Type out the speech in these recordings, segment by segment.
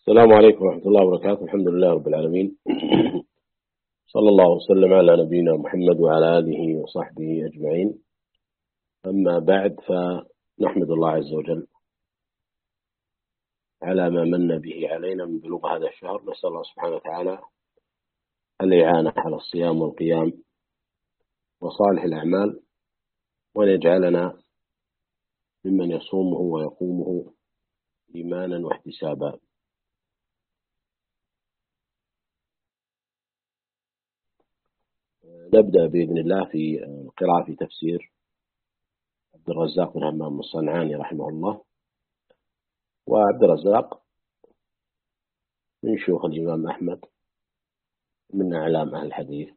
السلام عليكم ورحمة الله وبركاته. الحمد لله رب العالمين. صلى الله وسلم على نبينا محمد وعلى آله وصحبه أجمعين. أما بعد، فنحمد الله عز وجل على ما من به علينا من بلوغ هذا الشهر. نسأل الله سبحانه وتعالى الإعانة على الصيام والقيام وصالح الأعمال، وأن يجعلنا ممن يصومه ويقومه إيمانا واحتسابا. نبدأ بإذن الله في قراءة في تفسير عبد الرزاق بن همام الصنعاني رحمه الله. وعبد الرزاق من شيوخ الإمام أحمد، من أعلام أهل الحديث.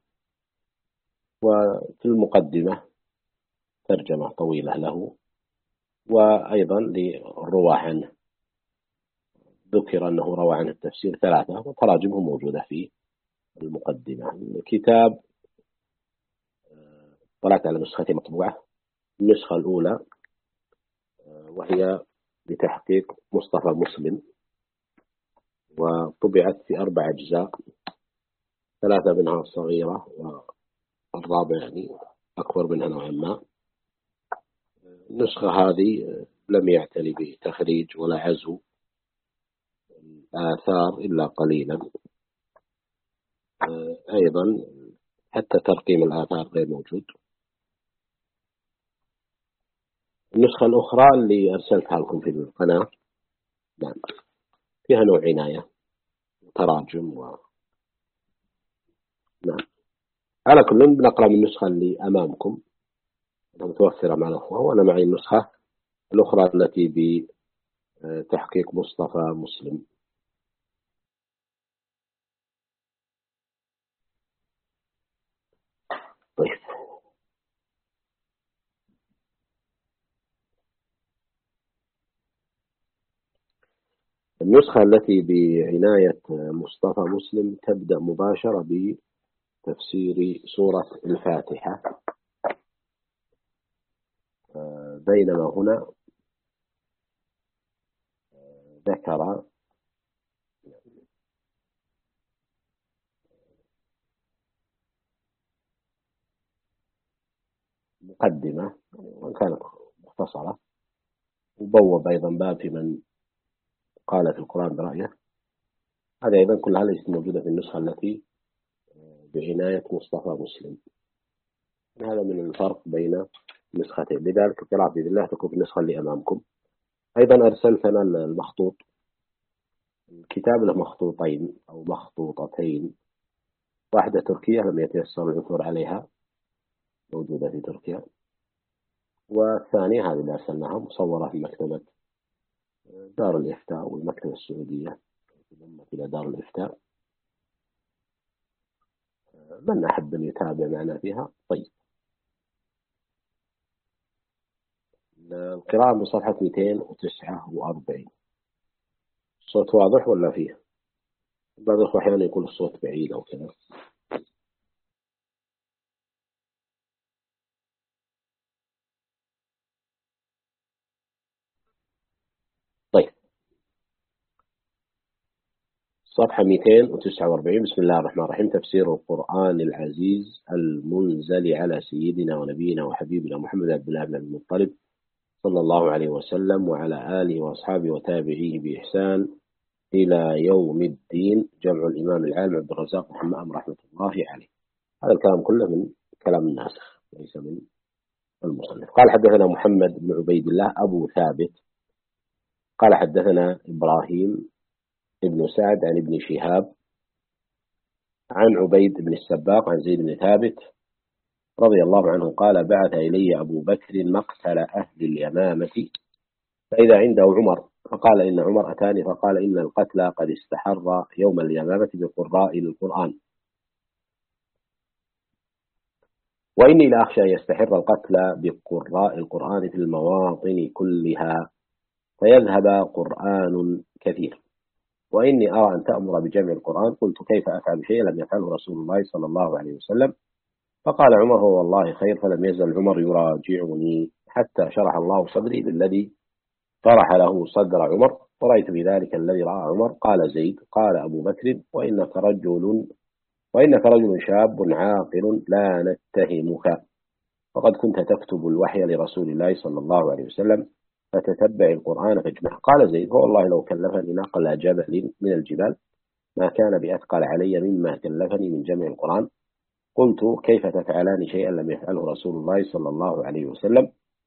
وفي المقدمة ترجمة طويلة له، وأيضا للرواة عنه ذكر أنه روى عنه التفسير 3، وتراجمه موجودة في المقدمة. الكتاب طلعت على نسختين مطبوعة. النسخة الأولى وهي بتحقيق مصطفى مسلم، وطبعت في 4 أجزاء، 3 منها صغيرة والرابع يعني أكبر منها نوعا ما. النسخة هذه لم يعتني بتخريج ولا عزو الآثار إلا قليلا. أيضا حتى ترقيم الآثار غير موجود. النسخة الأخرى اللي أرسلتها لكم في القناة نعم فيها نوع عناية وتراجم نعم. على كل بنقرأ من النسخة اللي أمامكم متوفرة مع الأخوة، وأنا معي النسخة الأخرى التي بتحقيق مصطفى مسلم. طيب، النسخة التي بعناية مصطفى مسلم تبدأ مباشرة بتفسير سورة الفاتحة، بينما هنا ذكر مقدمة وإن كانت مختصرة، وبوب أيضا باب في من قال في القرآن برأيه. هذا أيضا كلها ليست موجودة في النسخة التي بعناية مصطفى مسلم. هذا من الفرق بين نسختين، لذلك القراءة بإذن الله تكون في النسخة اللي أمامكم. أيضا أرسلتنا المخطوط. الكتاب له مخطوطين أو مخطوطتين، واحدة تركية لم يتيسر العثور عليها، موجودة في تركيا، والثانية هذه اللي أرسلناها مصورة في مكتبة دار الإفتاء والمكتبة السعودية، ضمت إلى دار الإفتاء. من أحب أن يتابع معنا فيها. طيب، القراءة من صفحة 249. الصوت واضح ولا فيه؟ بعض الأخوة أحيانا يكون الصوت بعيد أو كذا. طيب، صفحة 249. بسم الله الرحمن الرحيم. تفسير القرآن العزيز المنزل على سيدنا ونبينا وحبيبنا محمد عبد الله بن المطلب صلى الله عليه وسلم وعلى آله وأصحابه وتابعيه بإحسان إلى يوم الدين. جمع الإمام العالم عبد الرزاق بن همام رحمة الله عليه. هذا الكلام كله من كلام الناسخ ليس من المصنف. قال حدثنا محمد بن عبيد الله أبو ثابت قال حدثنا إبراهيم ابن سعد عن ابن شهاب عن عبيد بن السباق عن زيد بن ثابت رضي الله عنه قال بعث إلي أبو بكر مقتل أهل اليمامة فإذا عنده عمر، فقال إن عمر أتاني فقال إن القتلى قد استحر يوم اليمامة بقراء القرآن، وإني لأخشى يستحر القتلى بقراء القرآن في المواطن كلها فيذهب قرآن كثير، وإني أرى أن تأمر بجمع القرآن. قلت كيف أفعل شيئا لم يفعله رسول الله صلى الله عليه وسلم؟ فقال عمر هو والله خير. فلم يزل عمر يراجعني حتى شرح الله صدري للذي طرح له صدر عمر، ورأيت بذلك الذي رأى عمر. قال زيد: قال أبو بكر: وإنك رجل شاب عاقل لا نتهمك، وقد كنت تكتب الوحي لرسول الله صلى الله عليه وسلم، فتتبع القرآن فاجمعه. قال زيد: فوالله لو كلفني نقل جبل من الجبال ما كان بأثقل علي مما كلفني من جمع القرآن. قلت: كيف تفعلان شيئا لم يفعله رسول الله صلى الله عليه وسلم؟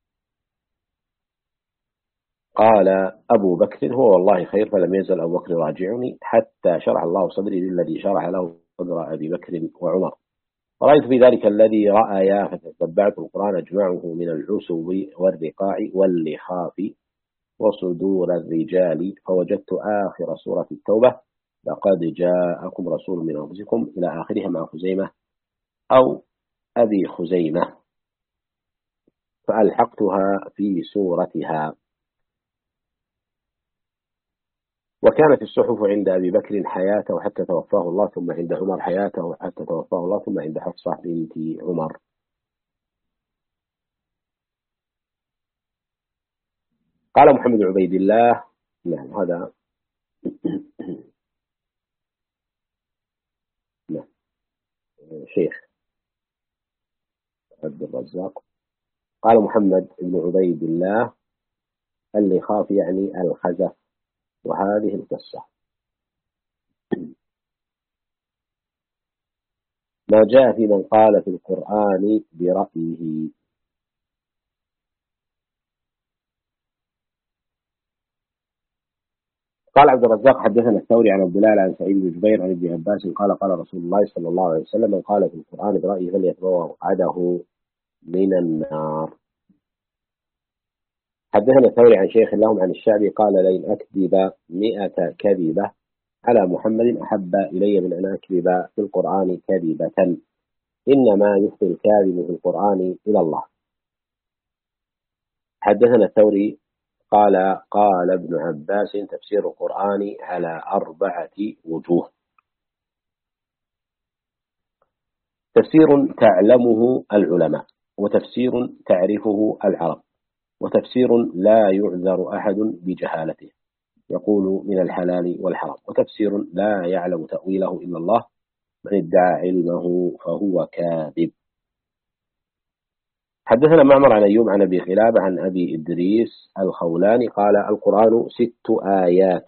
قال أبو بكر: هو والله خير. فلم يزل أبو بكر راجعني حتى شرح الله صدري للذي شرح له صدر أبي بكر وعمر. رأيت في ذلك الذي رأيا فتتبعت القرآن أجمعه من العسب والرقاع واللخاف وصدور الرجال، فوجدت آخر سورة التوبة: لقد جاءكم رسول من أنفسكم، إلى آخرها مع خزيمة أو أبي خزيمة، فألحقتها في سورتها. وكانت الصحف عند أبي بكر حياته حتى توفاه الله، ثم عند عمر حياته حتى توفاه الله، ثم عند حفصة بنت عمر. قال محمد بن عبيد الله: نعم هذا نعم شيخ عبد الرزاق. قال محمد بن عبيد الله: اللي خاف يعني الخزف، وهذه القصة. ما جاء في من قال في القرآن برأيه. قال عبد الرزاق: حدثنا الثوري عن عبد الله عن سعيد بن جبير عن ابن عباس قال: قال رسول الله صلى الله عليه وسلم: من قال في القرآن برأيه فليتبوأ مقعده من النار. حدثنا الثوري عن شيخ لهم عن الشعبي قال: لئن أكذب 100 كذبة على محمد أحب إلي من أن أكذب في القرآن كذبة، إنما يفضي الكاذب في القرآن إلى الله. حدثنا الثوري قال: قال ابن عباس: تفسير القرآن على 4 وجوه: تفسير تعلمه العلماء، وتفسير تعرفه العرب، وتفسير لا يعذر أحد بجهالته يقول من الحلال والحرام، وتفسير لا يعلم تأويله إلا الله، من ادعى علمه فهو كاذب. حدثنا معمر عن أيوب عن أبي خلاب عن أبي إدريس الخولاني قال: القرآن 6 آيات: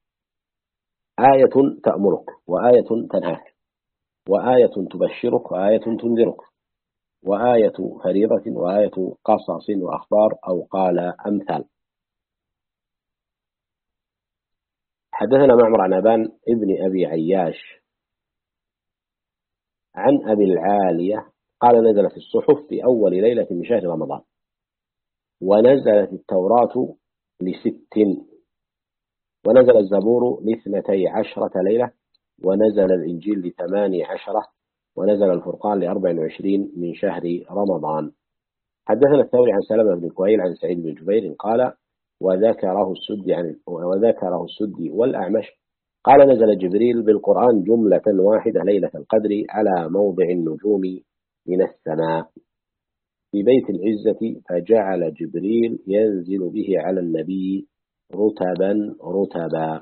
آية تأمرك، وآية تنهاك، وآية تبشرك، وآية تنذرك، وآية فريضة، وآية قصص وأخبار، أو قال أمثال. حدثنا معمر عن أبان ابن أبي عياش عن أبي العالية قال: نزلت الصحف في أول ليلة من شهر رمضان، ونزلت التوراة ل6، ونزل الزبور ل12 ليلة، ونزل الإنجيل ل18، ونزل الفرقان ل24 من شهر رمضان. حدثنا الثوري عن سلمة بن كويل عن سعيد بن جبير قال: وذكره السدي والأعمش قال: نزل جبريل بالقرآن جملة واحدة ليلة القدر على موضع النجوم من السماء في بيت العزة، فجعل جبريل ينزل به على النبي رتبا رتبا.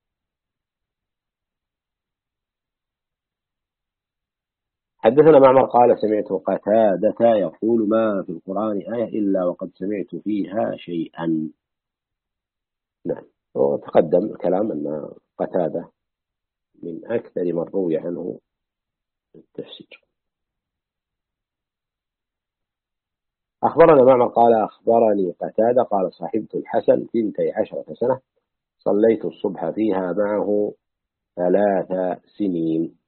حدثنا معمر قال: سمعت قتادة يقول: ما في القرآن آية إلا وقد سمعت فيها شيئا. نعم، وتقدم الكلام أن قتادة من أكثر من روي عنه التفسير. أخبرنا معمر قال: أخبرني قتادة قال: صاحبت الحسن 12 سنة، صليت الصبح فيها معه 3 سنين.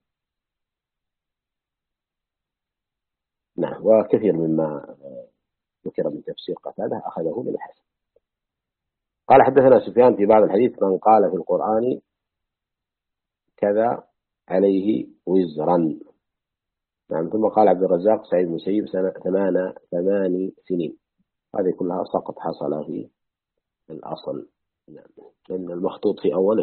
نعم، وكثير مما ذكر من تفسير قتادة أخذه من الحسن. قال: حدثنا سفيان في بعض الحديث: من قال في القرآن كذا عليه وزرا. نعم. ثم قال عبد الرزاق: سعيد بن المسيب 8 سنين. هذه كلها سقط حصل في الأصل، نعم، لأن المخطوط في أوله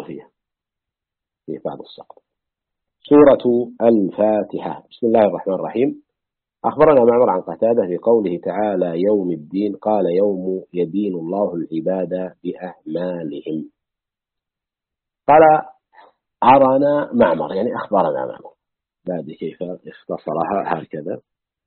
في بعض السقط. سورة الفاتحة. بسم الله الرحمن الرحيم. أخبرنا معمر عن قتادة في قوله تعالى يوم الدين قال يوم يدين الله العباد بأعمالهم. قال أرانا معمر يعني أخبرنا معمر، بعد كيف اختصرها هكذا.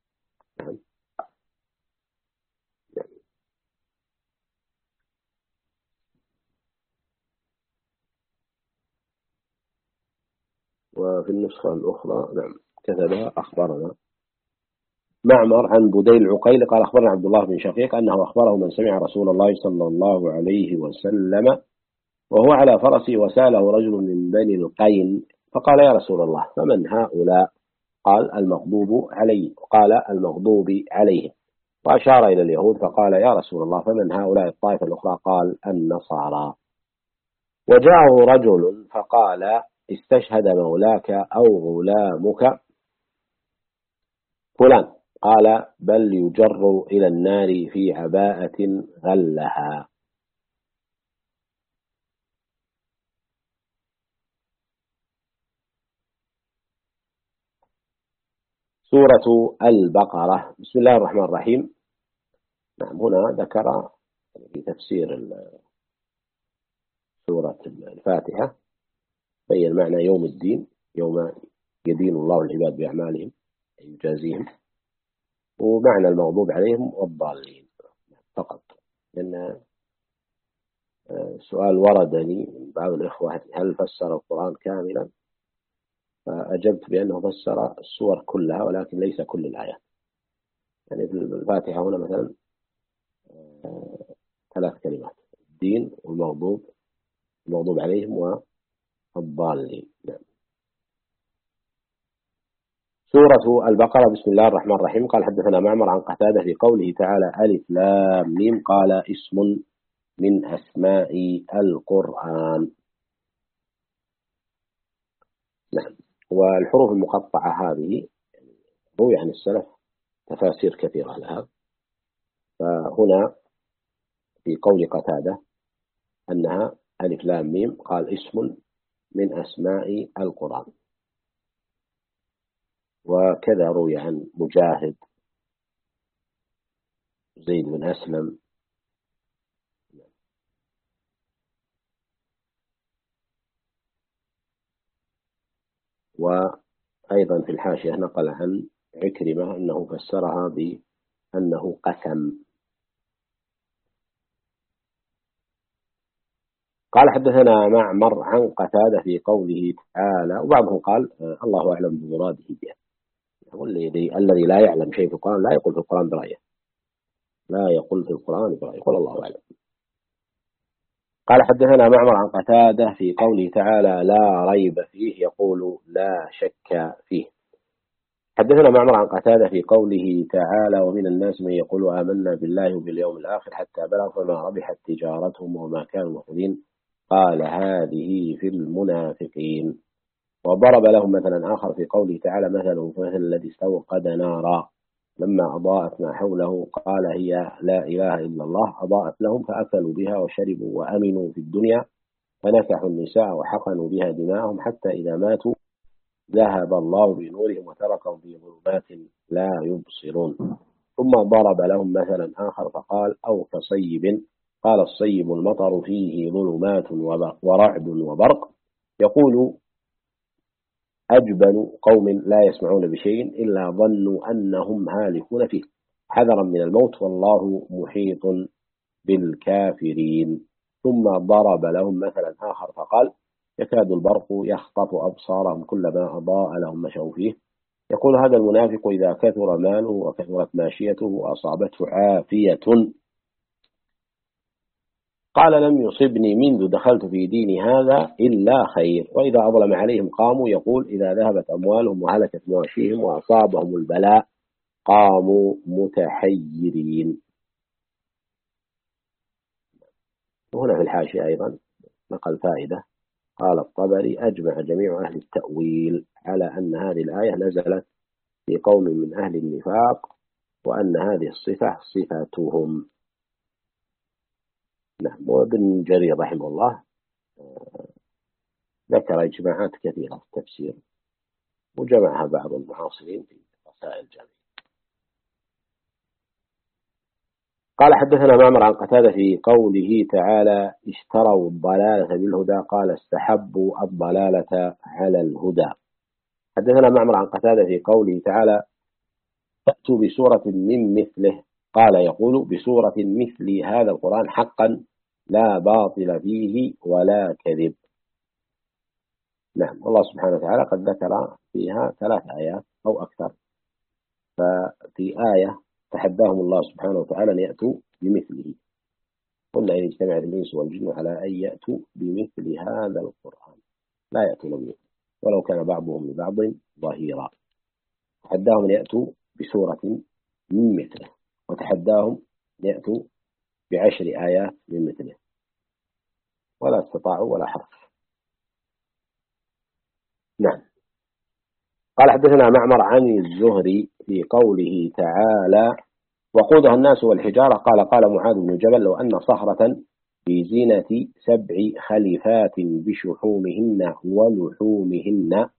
وفي النسخة الأخرى نعم كتبها أخبرنا معمر عن بديل العقيل قال أخبرنا عبد الله بن شقيق أنه أخبره من سمع رسول الله صلى الله عليه وسلم وهو على فرسه وسأله رجل من بني القين فقال يا رسول الله فمن هؤلاء؟ قال المغضوب عليهم، وأشار إلى اليهود فقال يا رسول الله فمن هؤلاء الطائفة الأخرى؟ قال النصارى. وجاءه رجل فقال استشهد مولاك أو غلامك فلان، قال بل يجر إلى النار في عباءة غلها. سورة البقرة. بسم الله الرحمن الرحيم. نعم هنا ذكر في تفسير سورة الفاتحة بين معنى يوم الدين، يوم يدين الله العباد بأعمالهم يجازيهم، ومعنى المغضوب عليهم والضالين فقط. لأن سؤال وردني من بعض الإخوة هل فسر القرآن كاملا؟ فأجبت بأنه فسر السور كلها ولكن ليس كل الآيات. يعني في الفاتحة هنا مثلا 3 كلمات: الدين والمغضوب، المغضوب عليهم والضالين. نعم. سورة البقرة. بسم الله الرحمن الرحيم. قال حدثنا معمر عن قتادة في قوله تعالى ألف لام ميم قال اسم من أسماء القرآن. نعم. والحروف المقطعة هذه روي عن السلف تفاسير كثيرة لها، فهنا في قول قتادة أنها ألف لام ميم قال اسم من أسماء القرآن. وكذا روي عن مجاهد، زيد بن أسلم. وأيضا في الحاشية نقل عن عكرمة أنه فسرها بأنه قسم. قال حدثنا معمر عن قتادة في قوله تعالى، وبعضهم قال الله أعلم بمراده بها، الذي لا يعلم شيء في القرآن لا يقول في القرآن برأيه، لا يقول في القرآن برأيه، يقول الله أعلم. قال حدثنا معمر عن قتادة في قوله تعالى لا ريب فيه يقول لا شك فيه. حدثنا معمر عن قتادة في قوله تعالى ومن الناس من يقول آمنا بالله وباليوم الآخر حتى بلغ فما ربحت تجارتهم وما كانوا مهتدين قال هذه في المنافقين. وضرب لهم مثلا آخر في قوله تعالى مثل الذي استوقد نارا لما أضاءت ما حوله قال هي لا إله إلا الله أضاءت لهم فأكلوا بها وشربوا وأمنوا في الدنيا فنكحوا النساء وحقنوا بها دماءهم حتى إذا ماتوا ذهب الله بنورهم وتركهم في ظلمات لا يبصرون. ثم ضرب لهم مثلا آخر فقال أو كصيب قال الصيب المطر فيه ظلمات ورعد وبرق يقول أجبن قوم لا يسمعون بشيء إلا ظنوا أنهم هالكون فيه حذرا من الموت والله محيط بالكافرين. ثم ضرب لهم مثلا آخر فقال يكاد البرق يخطف أبصارهم كلما أضاء لهم مشوا فيه يقول هذا المنافق إذا كثر ماله وكثرت ماشيته وأصابته عافية قال لم يصبني منذ دخلت في دين هذا إلا خير وإذا أظلم عليهم قاموا يقول إذا ذهبت أموالهم وهلكت مواشيهم وأصابهم البلاء قاموا متحيرين. وهنا في الحاشية أيضا نقل فائدة قال الطبري أجمع جميع أهل التأويل على أن هذه الآية نزلت في قوم من أهل النفاق وأن هذه الصفة صفتهم. نعم. وابن جرير رحمه الله ذكر إجماعات كثيرة في التفسير وجمعها بعض المعاصرين في رسائل جميع. قال حدثنا معمر عن قتادة في قوله تعالى اشتروا الضلالة بالهدى قال استحبوا الضلالة على الهدى. حدثنا معمر عن قتادة في قوله تعالى فأتوا بسورة من مثله قال يقول بسورة مثل هذا القرآن حقا لا باطل فيه ولا كذب. نعم، الله سبحانه وتعالى قد ذكر فيها 3 آيات أو أكثر. ففي آية تحداهم الله سبحانه وتعالى أن يأتوا بمثله، قلنا إن اجتمعت الإنس والجن على أن يأتوا بمثل هذا القرآن لا يأتون بمثله ولو كان بعضهم لبعض ظهيرا. تحداهم أن يأتوا بسورة من مثله، وتحداهم أن يأتوا ب10 آيات من مثله، ولا استطاعوا ولا حرف. نعم. قال حدثنا معمر عن الزهري في قوله تعالى وقودها الناس والحجارة قال معاذ بن جبل لو أن صخرة بزينة 7 خليفات بشحومهن ولحومهن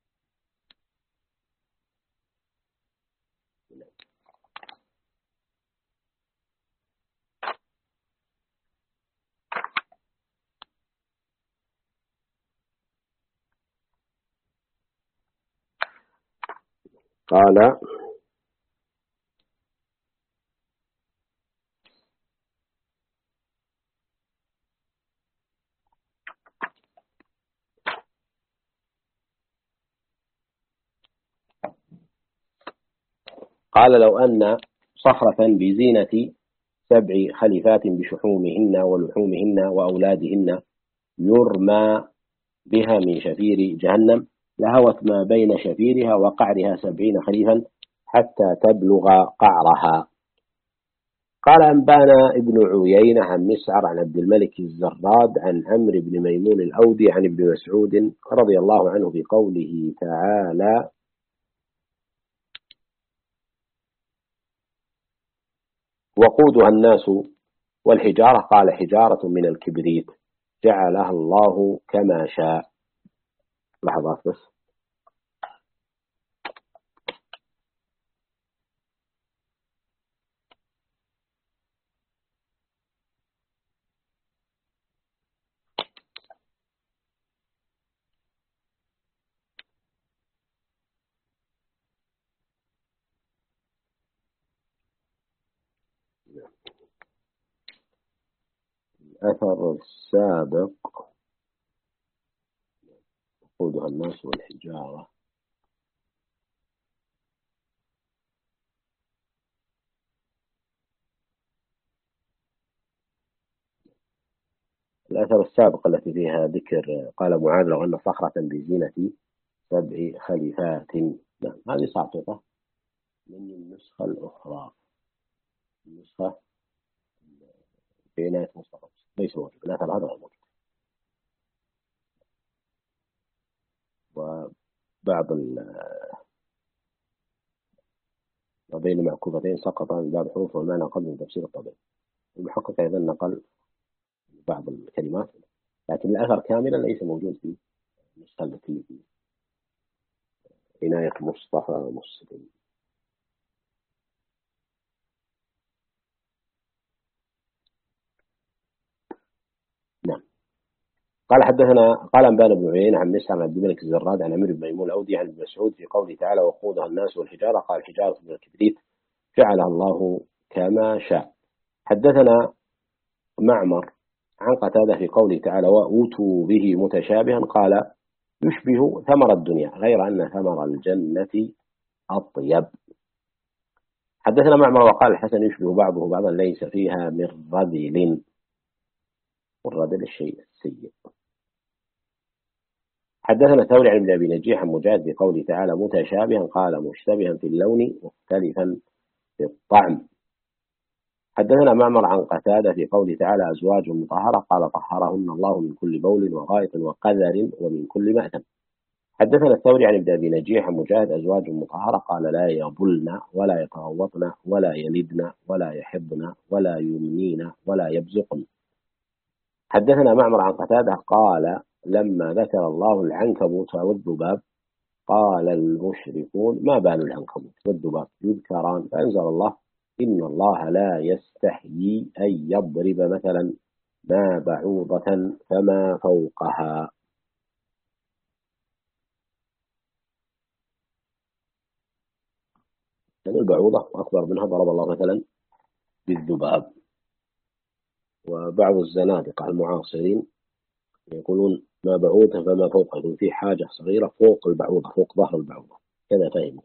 قال لو أن صخرة بزينة 7 خليفات بشحومهن ولحومهن وأولادهن يرمى بها من شفير جهنم لهوت ما بين شفيرها وقعرها 70 خريفا حتى تبلغ قعرها. قال أنبانا ابن عيينة عن مسعر عن عبد الملك الزراد عن عمرو بن ميمون الأودي عن ابن مسعود رضي الله عنه في قوله تعالى وقودها الناس والحجارة قال حجارة من الكبريت جعلها الله كما شاء. لحظات بس. الأثر السابق وقودها الناس والحجارة الأثر السابق التي فيها ذكر قال معاذ لو أن صخرة بزينة 7 خليفات. نعم، هذه ساقطة من النسخة الأخرى، النسخة في عناية مصطفى ليس موجود، الأثر هذا غير موجود. وبعض بين معكوفتين سقط من باب الحروف والمعنى قبل من تفسير الطبيعي. المحقق أيضا نقل بعض الكلمات لكن الأثر كاملا ليس موجود في النسخة التي في عناية مصطفى مسلم. نعم. قال أنبانا بن عيينة عن مسعر عن عبد الملك الزراد عن عمرو بن ميمون الأودي عن ابن مسعود في قوله تعالى وقودها الناس والحجارة قال حجارة من الكبريت جعلها الله كما شاء. حدثنا معمر عن قتادة في قوله تعالى وأوتوا به متشابها قال يشبه ثمر الدنيا غير أن ثمر الجنة أطيب. حدثنا معمر وقال الحسن يشبه بعضه بعضا ليس فيها من رذل، والرذل الشيء السيء. حدثنا ثوري عن ابن أبي نجيح عن مجاهد بقوله تعالى متشابها قال مشتبها في اللون مختلفا في الطعم. حدثنا معمر عن قتادة في قوله تعالى أزواج مطهرة قال طهرهن الله من كل بول وغائط وقذر ومن كل مأثم. حدثنا الثوري عن ابن أبي نجيح عن مجاهد أزواج مطهرة قال لا يبلن ولا يتغوطن ولا يلدن ولا يحضن ولا يمنين ولا يبزقن. حدثنا معمر عن قتادة قال لما ذكر الله العنكبوت والذباب قال المشركون ما بال العنكبوت والذباب يذكران فأنزل الله إن الله لا يستحيي أن يضرب مثلا ما بعوضة فما فوقها. يعني البعوضة أكبر منها ضرب الله مثلا بالذباب. وبعض الزنادقة المعاصرين يقولون ما بعوضة فما فوقها، يقول في حاجة صغيرة فوق البعوضة، فوق ظهر البعوضة، كذا فهموا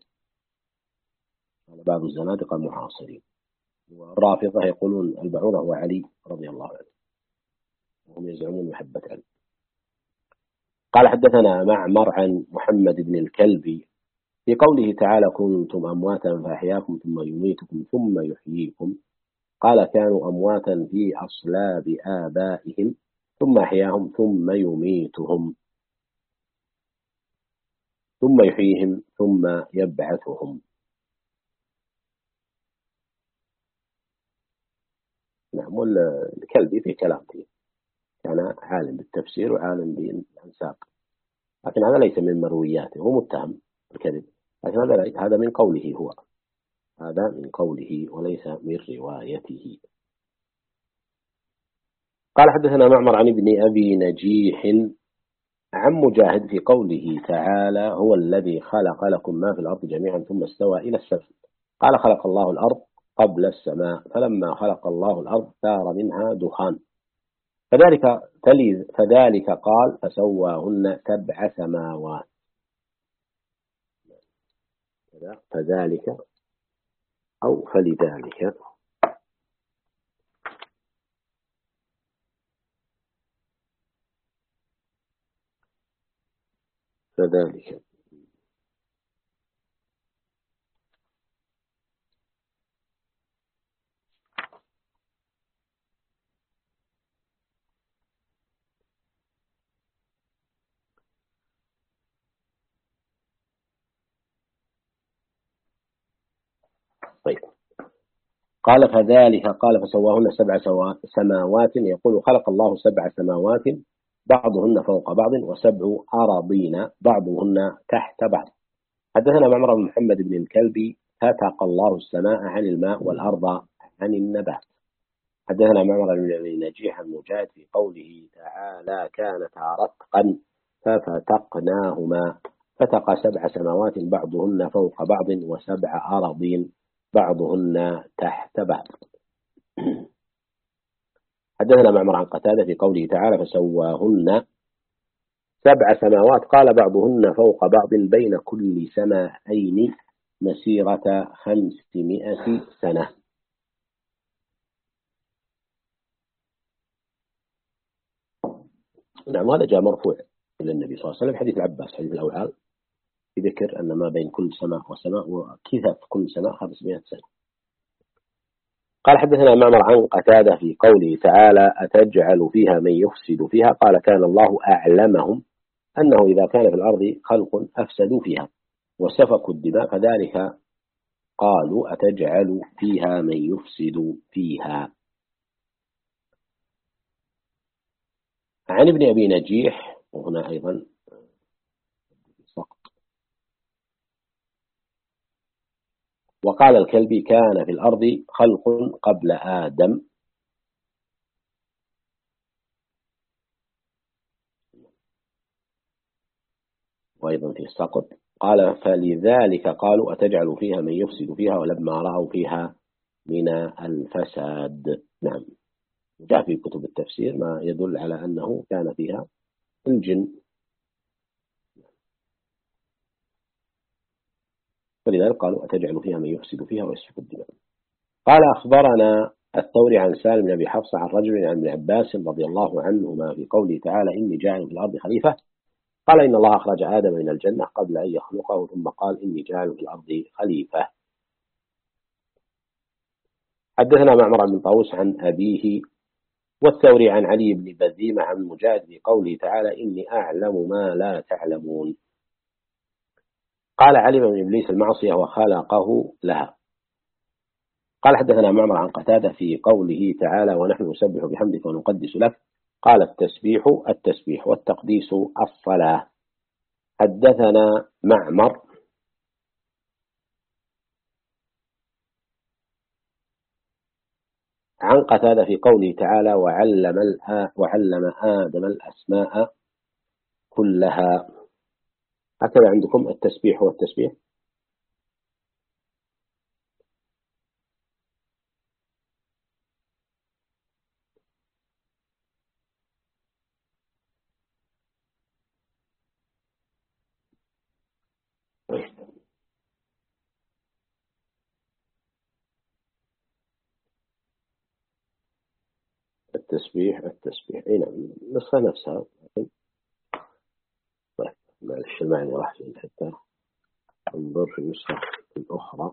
بعض الزنادقة المعاصرين. والرافضة يقولون البعوضة هو علي رضي الله عنه، وهم يزعمون محبة علي. قال حدثنا معمر عن محمد بن الكلبي في قوله تعالى كنتم أمواتا فأحياكم ثم يميتكم ثم يحييكم. قال كانوا أمواتا في أصلاب آبائهم ثم أحياهم ثم يميتهم ثم يحييهم ثم يبعثهم. نعم. والكلبي في كلام فيه، كان عالم بالتفسير وعالم بالأنساب، لكن هذا ليس من مروياته، هو متهم بالكذب، لكن هذا من قوله هو، هذا من قوله وليس من روايته. قال حدثنا معمر عن ابن أبي نجيح عن مجاهد في قوله تعالى هو الذي خلق لكم ما في الأرض جميعا ثم استوى إلى السماء. قال خلق الله الأرض قبل السماء، فلما خلق الله الأرض سار منها دخان، فذلك قال فسواهن 7 سماوات. فذلك أو فلذلك. فذلك طيب. قال فذلك قال فسواهن 7 سماوات، يقول خلق الله 7 سماوات بعضهن فوق بعض و7 أراضين بعضهن تحت بعض. حدثنا معمر بن محمد بن الكلبي فتق الله السماء عن الماء والأرض عن النبات. حدثنا معمر بن أبي نجيح المجاهد في قوله تعالى كانتا رتقا ففتقناهما، فتق 7 سماوات بعضهن فوق بعض و7 أراضين بعضهن تحت بعض. حدثنا معمر عن قتادة في قوله تعالى فسواهن 7 سماوات، قال بعضهن فوق بعض بين كل سماءين مسيرة 500 سنة. نعم. هذا جاء مرفوع إلى النبي صلى الله عليه وسلم، حديث العباس حديث الأوعال في ذكر أن ما بين كل سماء وسماء وكذا كل سماء 500 سنة. قال حدثنا معمر عن قتادة في قوله تعالى أتجعل فيها من يفسد فيها، قال كان الله أعلمهم أنه إذا كان في الأرض خلق أفسدوا فيها وسفكوا الدماء، فذلك قالوا أتجعل فيها من يفسد فيها. عن ابن أبي نجيح، وهنا أيضا سقط. وقال الكلبي كان في الأرض خلق قبل آدم. وأيضا في السقط قال فلذلك قالوا أتجعل فيها من يفسد فيها ولما رأوا فيها من الفساد. نعم. جاء في كتب التفسير ما يدل على أنه كان فيها الجن، فلذلك قالوا أتجعل فيها من يفسد فيها ويسفك الدماء. قال أخبرنا الثوري عن سالم بن أبي حفص عن رجل عن ابن عباس رضي الله عنهما في قوله تعالى إني جاعل في الأرض خليفة، قال إن الله أخرج آدم من الجنة قبل أن يخلقه ثم قال إني جاعل في الأرض خليفة. حدثنا معمر بن طاووس عن أبيه والثوري عن علي بن بذيمة عن مجاهد في قوله تعالى إني أعلم ما لا تعلمون، قال علم من إبليس المعصية وخلقه لها. قال حدثنا معمر عن قتادة في قوله تعالى ونحن نسبح بحمدك ونقدس لك، قال التسبيح والتقديس الصلاة. حدثنا معمر عن قتادة في قوله تعالى وعلم آدم الأسماء كلها. هكذا عندكم التسبيح والتسبيح. التسبيح أي نعم، النسخة نفسها. طيب معلش المعنى راح فيه حتى انظر في النسخة الأخرى.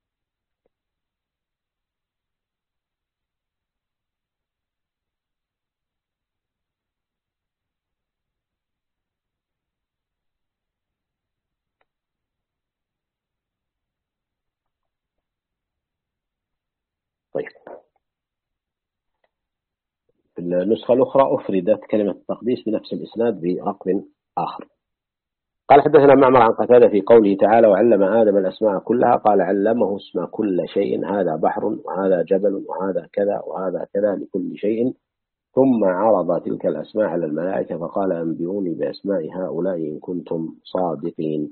طيب في النسخة الأخرى أفردت كلمة التقديس بنفس الإسناد برقم آخر. قال حدثنا معمر عن قتادة في قوله تعالى وعلم آدم الأسماء كلها قال علمه اسم كل شيء، هذا بحر وهذا جبل وهذا كذا وهذا كذا لكل شيء، ثم عرض تلك الأسماء على الملائكة فقال أنبئوني بأسماء هؤلاء إن كنتم صادقين.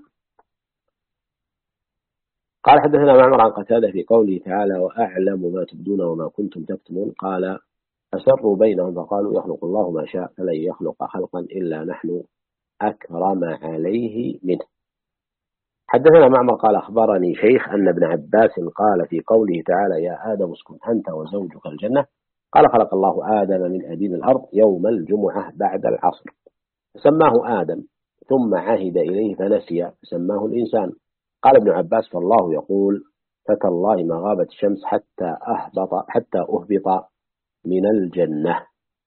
قال حدثنا معمر عن قتادة في قوله تعالى وأعلم ما تبدون وما كنتم تكتمون قال أسروا بينهم فقالوا يخلق الله ما شاء فلن يخلق خلقا إلا نحن أكرم عليه منه. حدثنا معمر قال أخبرني شيخ أن ابن عباس قال في قوله تعالى يا آدم اسكن أنت وزوجك الجنة قال خلق الله آدم من أديم الأرض يوم الجمعة بعد العصر فسماه آدم ثم عهد إليه فنسي فسماه الإنسان. قال ابن عباس فالله يقول فتالله ما غابت الشمس حتى أهبط من الجنة.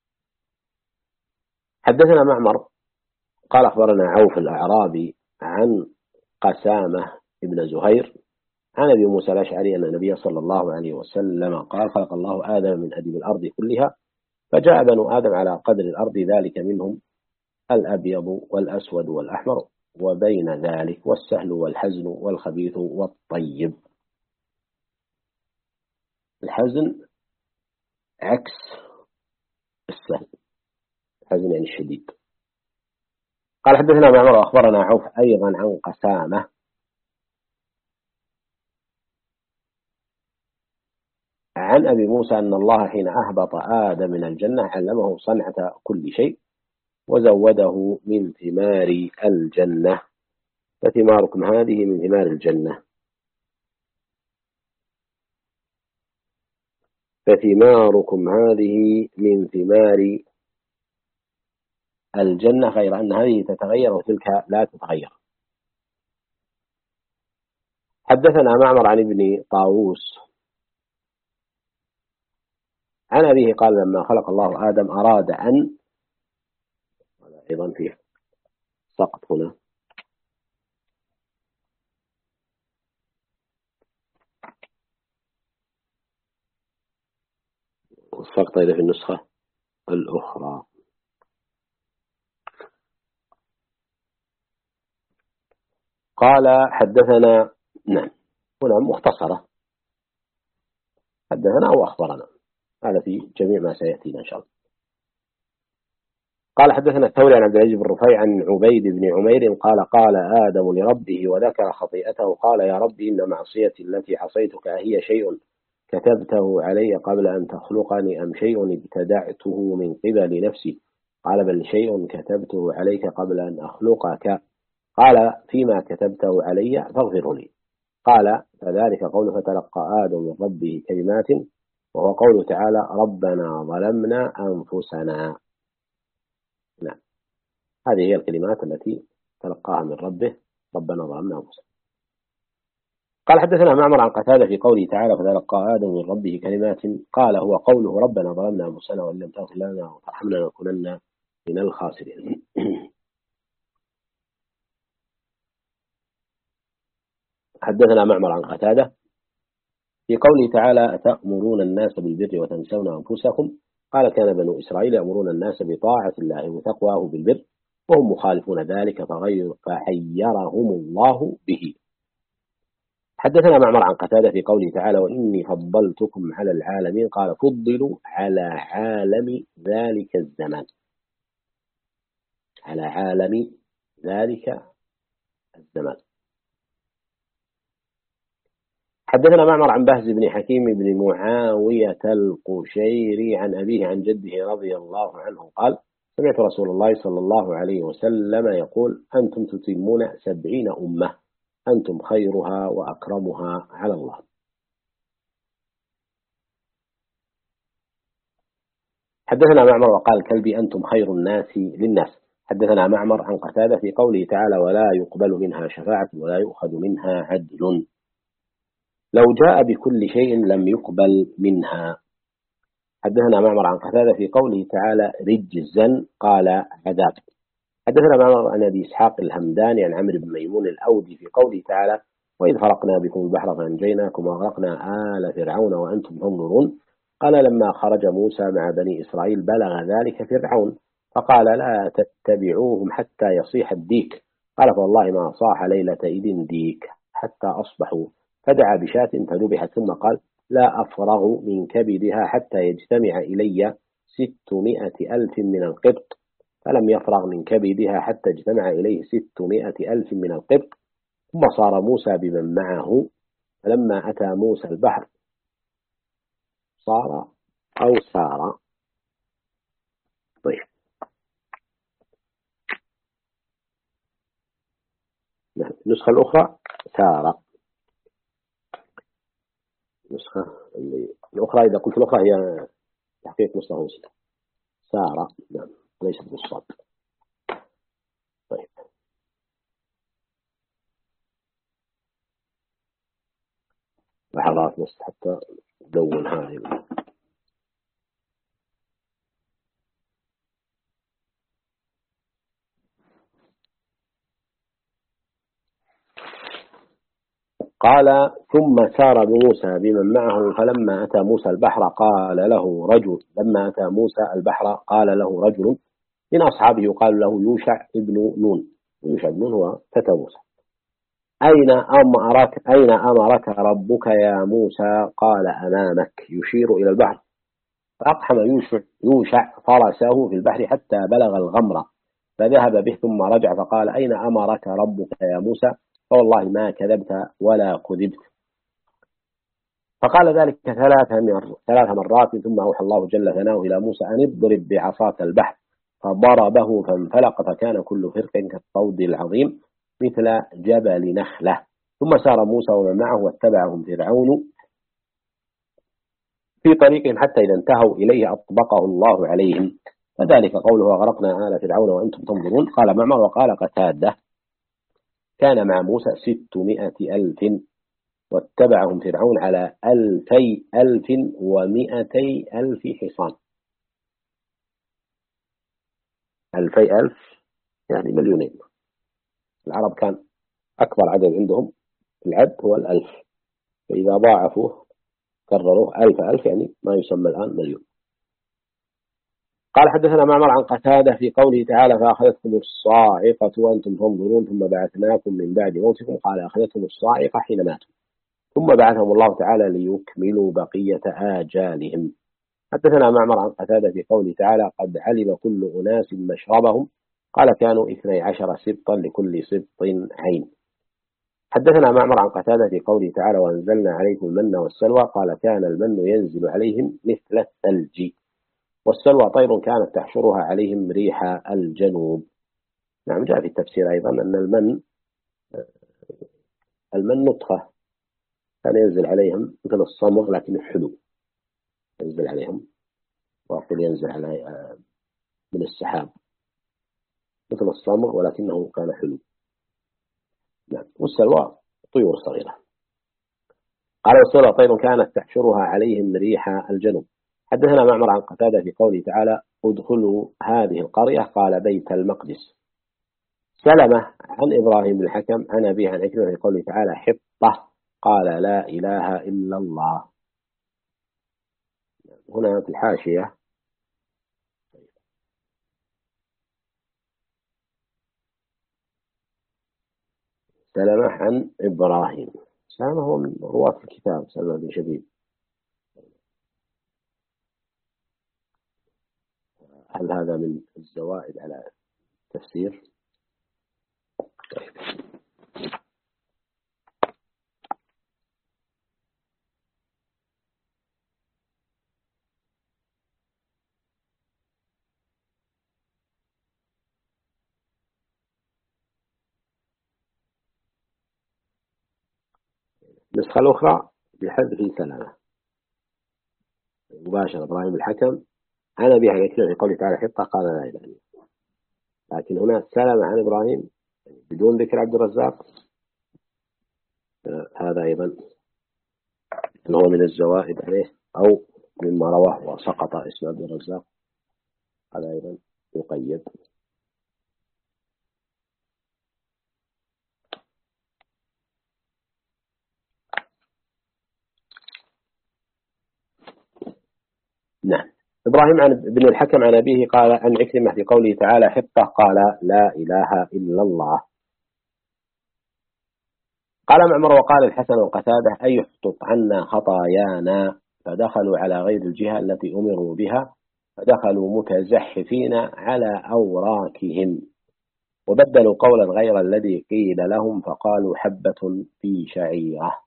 حدثنا معمر قال أخبرنا عوف الأعرابي عن قسامة ابن زهير عن أبي موسى الأشعري أن النبي صلى الله عليه وسلم قال خلق الله آدم من أديم الأرض كلها فجاء بنو آدم على قدر الأرض ذلك منهم الأبيض والأسود والأحمر وبين ذلك والسهل والحزن والخبيث والطيب. الحزن عكس السهل، الحزن يعني الشديد. قال حدثنا معمر أخبرنا عوف أيضا عن قسامة عن أبي موسى أن الله حين أهبط آدم من الجنة علمه صنعة كل شيء وزوده من ثمار الجنة فثماركم هذه من ثمار الجنة فثماركم هذه من ثمار الجنة غير أن هذه تتغير وتلك لا تتغير. حدثنا معمر عن ابن طاووس عن أبيه قال لما خلق الله آدم أراد أن أيضا فيه سقط هنا السقط إذا في النسخة الأخرى. قال حدثنا نعم هنا مختصرة حدثنا أو أخبرنا هذا في جميع ما سيأتينا إن شاء الله. قال حدثنا الثوري عن عبد العزيز بن رفيع عن عبيد بن عمير قال قال آدم لربه وذكر خطيئته قال يا ربي إن معصيتي التي عصيتك هي شيء كتبته علي قبل أن تخلقني أم شيء ابتدعته من قبل نفسي قال بل شيء كتبته عليك قبل أن أخلقك قال فيما كتبته علي فاغفر لي قال فذلك قوله فتلقى آدم من ربه كلمات وهو قوله تعالى ربنا ظلمنا أنفسنا. نعم هذه هي الكلمات التي تلقاها من ربه ربنا ظلمنا أنفسنا. قال حدثنا معمر عن قتادة في قوله تعالى فتلقى آدم من ربه كلمات قال هو قوله ربنا ظلمنا أنفسنا وإن لم تغفر لنا وترحمنا لنكونن من الخاسرين. حدثنا معمر عن قتادة في قوله تعالى أتأمرون الناس بالبر وتنسون أنفسكم قال كان بنو إسرائيل يأمرون الناس بطاعة الله وتقواه بالبر وهم مخالفون ذلك فحيرهم الله به. حدثنا معمر عن قتادة في قوله تعالى وإني فضلتكم على العالمين قال فضلوا على عالم ذلك الزمان، على عالم ذلك الزمان. حدثنا معمر عن بهز بن حكيم بن معاوية القشيري عن أبيه عن جده رضي الله عنه قال سمعت رسول الله صلى الله عليه وسلم يقول أنتم تتمون 70 أمة أنتم خيرها وأكرمها على الله. حدثنا معمر وقال الكلبي أنتم خير الناس للناس. حدثنا معمر عن قتادة في قوله تعالى ولا يقبل منها شفاعة ولا يؤخذ منها عدل، لو جاء بكل شيء لم يقبل منها. حدثنا معمر عن قتادة في قوله تعالى رجزا قال عذاب. حدثنا معمر عن أبي إسحاق الهمداني عن عمرو بن ميمون الأودي في قوله تعالى وإذ فرقنا بكم البحر فأنجيناكم وأغرقنا آل فرعون وأنتم تنظرون قال لما خرج موسى مع بني إسرائيل بلغ ذلك فرعون فقال لا تتبعوهم حتى يصيح الديك قال فوالله ما صاح ليلة إذ ديك حتى أصبحوا فدعا بشاة فذبحت ثم قال لا أفرغ من كبدها حتى يجتمع إلي 600,000 من القبط فلم يفرغ من كبدها حتى اجتمع إليه 600,000 من القبط ثم صار موسى بمن معه فلما أتى موسى البحر صار أو سار. طيب النسخة الأخرى سار، النسخة الأخرى إذا قلت الأخرى هي تحقيق نسخة مسلم سار نعم ليست بالصاد. طيب لحظات بس حتى دون هذه. قال ثم سار بموسى بمن معه فلما أتى موسى البحر قال له رجل لما أتى موسى البحر قال له رجل من أصحابه يقال له يوشع ابن نون. يوشع ابن نون هو فتى موسى أين أمرك ربك يا موسى قال أمامك يشير إلى البحر فأقحم يوشع فرسه في البحر حتى بلغ الغمر فذهب به ثم رجع فقال أين أمرك ربك يا موسى فوالله ما كذبت ولا كذبت فقال ذلك 3 مرات ثم أوحى الله جل ثناؤه إلى موسى أن اضرب بعصاك البحر فضربه فانفلق فكان كل فرق كالطود العظيم مثل جبل نخلة ثم سار موسى ومن معه واتبعهم فرعون في طريقهم حتى إذا انتهوا إليه أطبقه الله عليهم فذلك قوله وغرقنا آل فرعون وأنتم تنظرون. قال معمر وقال قتادة كان مع موسى 600,000 واتبعهم فرعون على 2,200,000 حصان. 2,000 يعني مليونين. العرب كان أكبر عدد عندهم العد هو 1000 فإذا ضاعفوه كرروه 1000 يعني ما يسمى الآن مليون. قال حدثنا معمر عن قتادة في قوله تعالى فأخذتكم الصاعقة وأنتم تنظرون ثم بعثناكم من بعد موتكم قال أخذتهم الصاعقة حين ماتوا ثم بعثهم الله تعالى ليكملوا بقية آجالهم. حدثنا معمر عن قتادة في قوله تعالى قد علم كل أناس مشربهم قال كانوا 12 سبطا لكل سبط عين. حدثنا معمر عن قتادة في قوله تعالى وأنزلنا عليكم المن والسلوى قال كان المن ينزل عليهم مثل الثلج والسلوى طير كانت تحشرها عليهم ريح الجنوب. نعم جاء في التفسير أيضا أن المن نطفة كان ينزل عليهم مثل الصمغ لكن حلو ينزل عليهم وأقول ينزل على من السحاب مثل الصمغ ولكنه كان حلو. نعم والسلوى طيور صغيرة. قال والسلوى طير كانت تحشرها عليهم ريح الجنوب. حدثنا معمر عن قتادة في قوله تعالى ادخلوا هذه القرية قال بيت المقدس. سلمة عن إبراهيم بن الحكم عن أبيه عن عكرمة في قوله تعالى حطة قال لا إله إلا الله. هنا في الحاشية سلمة عن إبراهيم سلمة هو من رواة الكتاب، سلمة بن شبيب. هل هذا من الزوائد على التفسير؟ طيب. النسخة الأخرى بحذف سلمة مباشرة. إبراهيم الحكم عن أبي عن عكرمة في قوله تعالى حطة قال لا إله إلا الله. لكن هنا سلمة عن إبراهيم بدون ذكر عبد الرزاق. هذا أيضا هو من الزوائد عليه أو مما رواه وسقط اسم عبد الرزاق، هذا أيضا يقيد. نعم. إبراهيم عن بن الحكم عن أبيه قال عن عكرمة في قوله تعالى حطة قال لا إله إلا الله. قال معمر وقال الحسن وقتادة أي احطط عنا خطايانا، فدخلوا على غير الجهة التي أمروا بها، فدخلوا متزحفين على أوراكهم، وبدلوا قولا غير الذي قيل لهم فقالوا حبة في شعيرة.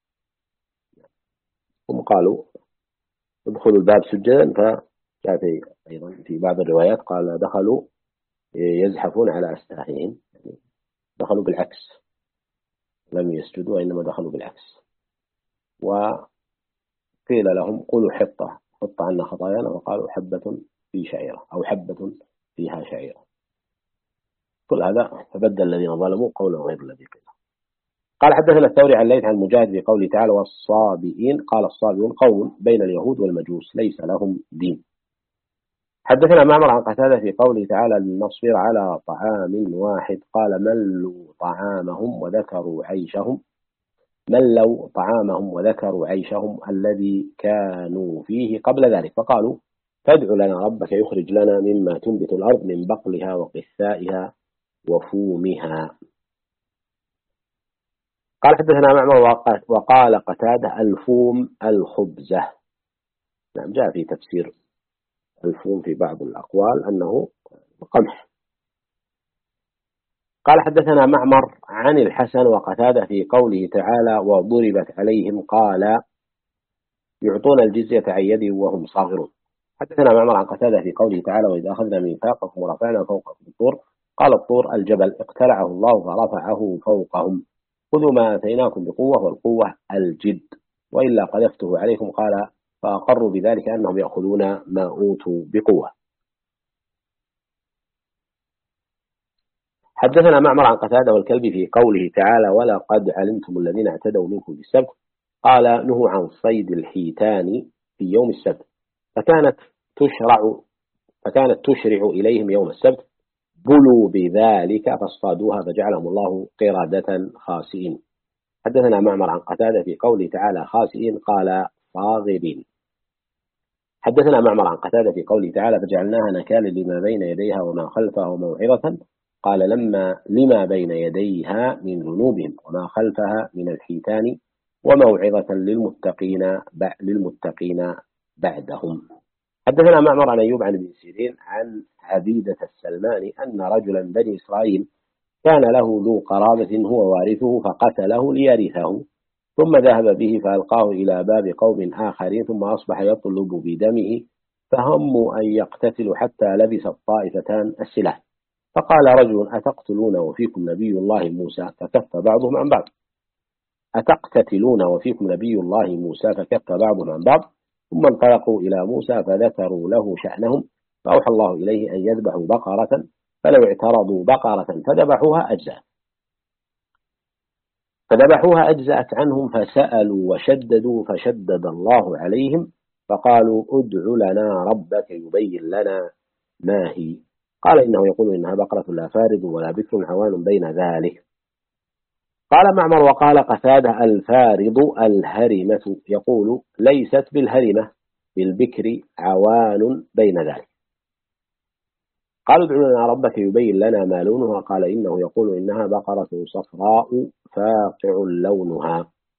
هم قالوا ادخلوا الباب سجدا، فجاء أيضا في بعض الروايات قال دخلوا يزحفون على أستاحهم، يعني دخلوا بالعكس، لم يسجدوا وإنما دخلوا بالعكس. وقيل لهم قولوا حطة حط عنا خطايانا، وقالوا حبة في شعيرة أو حبة فيها شعيرة. كل هذا فبدل الذين ظلموا قولا غير الذي قيل. قال حدثنا الثوري عن ليث عن مجاهد في قوله تعالى والصابئين قال الصابئون قوم بين اليهود والمجوس ليس لهم دين. حدثنا معمر عن قتادة في قوله تعالى لنصبر على طعام واحد قال ملوا طعامهم وذكروا عيشهم، ملوا طعامهم وذكروا عيشهم الذي كانوا فيه قبل ذلك، فقالوا فادع لنا ربك يخرج لنا مما تنبت الأرض من بقلها وقثائها وفومها. قال حدثنا معمر وقال قتادة الفوم الخبزة. نعم جاء في تفسير الفوم في بعض الأقوال أنه قمح. قال حدثنا معمر عن الحسن وقتادة في قوله تعالى وضربت عليهم قال يعطون الجزية عن يد وهم صاغرون. حدثنا معمر عن قتادة في قوله تعالى وإذا أخذنا ميثاقكم ورفعنا فوقكم الطور قال الطور الجبل اقتلعه الله فرفعه فوقهم خذوا ما آتيناكم بقوة والقوة الجد وإلا قذفته عليكم قال فأقروا بذلك أنهم يأخذون ما أوتوا بقوة. حدثنا معمر عن قتادة والكلبي في قوله تعالى ولقد علمتم الذين اعتدوا منكم في السبت قال نهوا عن صيد الحيتان في يوم السبت فكانت تشرع إليهم يوم السبت بلوا بذلك فاصطادوها فجعلهم الله قردة خاسئين. حدثنا معمر عن قتادة في قوله تعالى خاسئين قال صاغرين. حدثنا معمر عن قتادة في قوله تعالى فجعلناها نكالا لما بين يديها وما خلفها وموعظة قال لما بين يديها من ذنوبهم وما خلفها من الحيتان وموعظة للمتقين بعدهم. حدثنا معمر عن أيوب عن ابن سيرين عن عبيدة السلماني أن رجلا بني إسرائيل كان له ذو قرابة هو وارثه فقتله ليرثه ثم ذهب به فألقاه إلى باب قوم آخرين ثم أصبح يطلب بدمه فهموا أن يقتتلوا حتى لبس الطائفتان السلاح فقال رجل أتقتلون وفيكم نبي الله موسى فكف بعضهم عن بعض أتقتتلون وفيكم نبي الله موسى فكف بعضهم عن بعض ثم انطلقوا إلى موسى فذكروا له شأنهم فأوحى الله إليه أن يذبحوا بقرة فلو اعترضوا بقرة فذبحوها أجزأت عنهم فسألوا وشددوا فشدد الله عليهم فقالوا ادع لنا ربك يبين لنا ما هي قال إنه يقول إنها بقرة لا فارض ولا بكر عوان بين ذلك. قال معمر وقال قتادة الفارض الهرمة يقول ليست بالهرمة بالبكر عوان بين ذلك. قالوا ادع لنا ربك يبين لنا ما لونها قال إنه يقول إنها بقرة صفراء فاقع لونها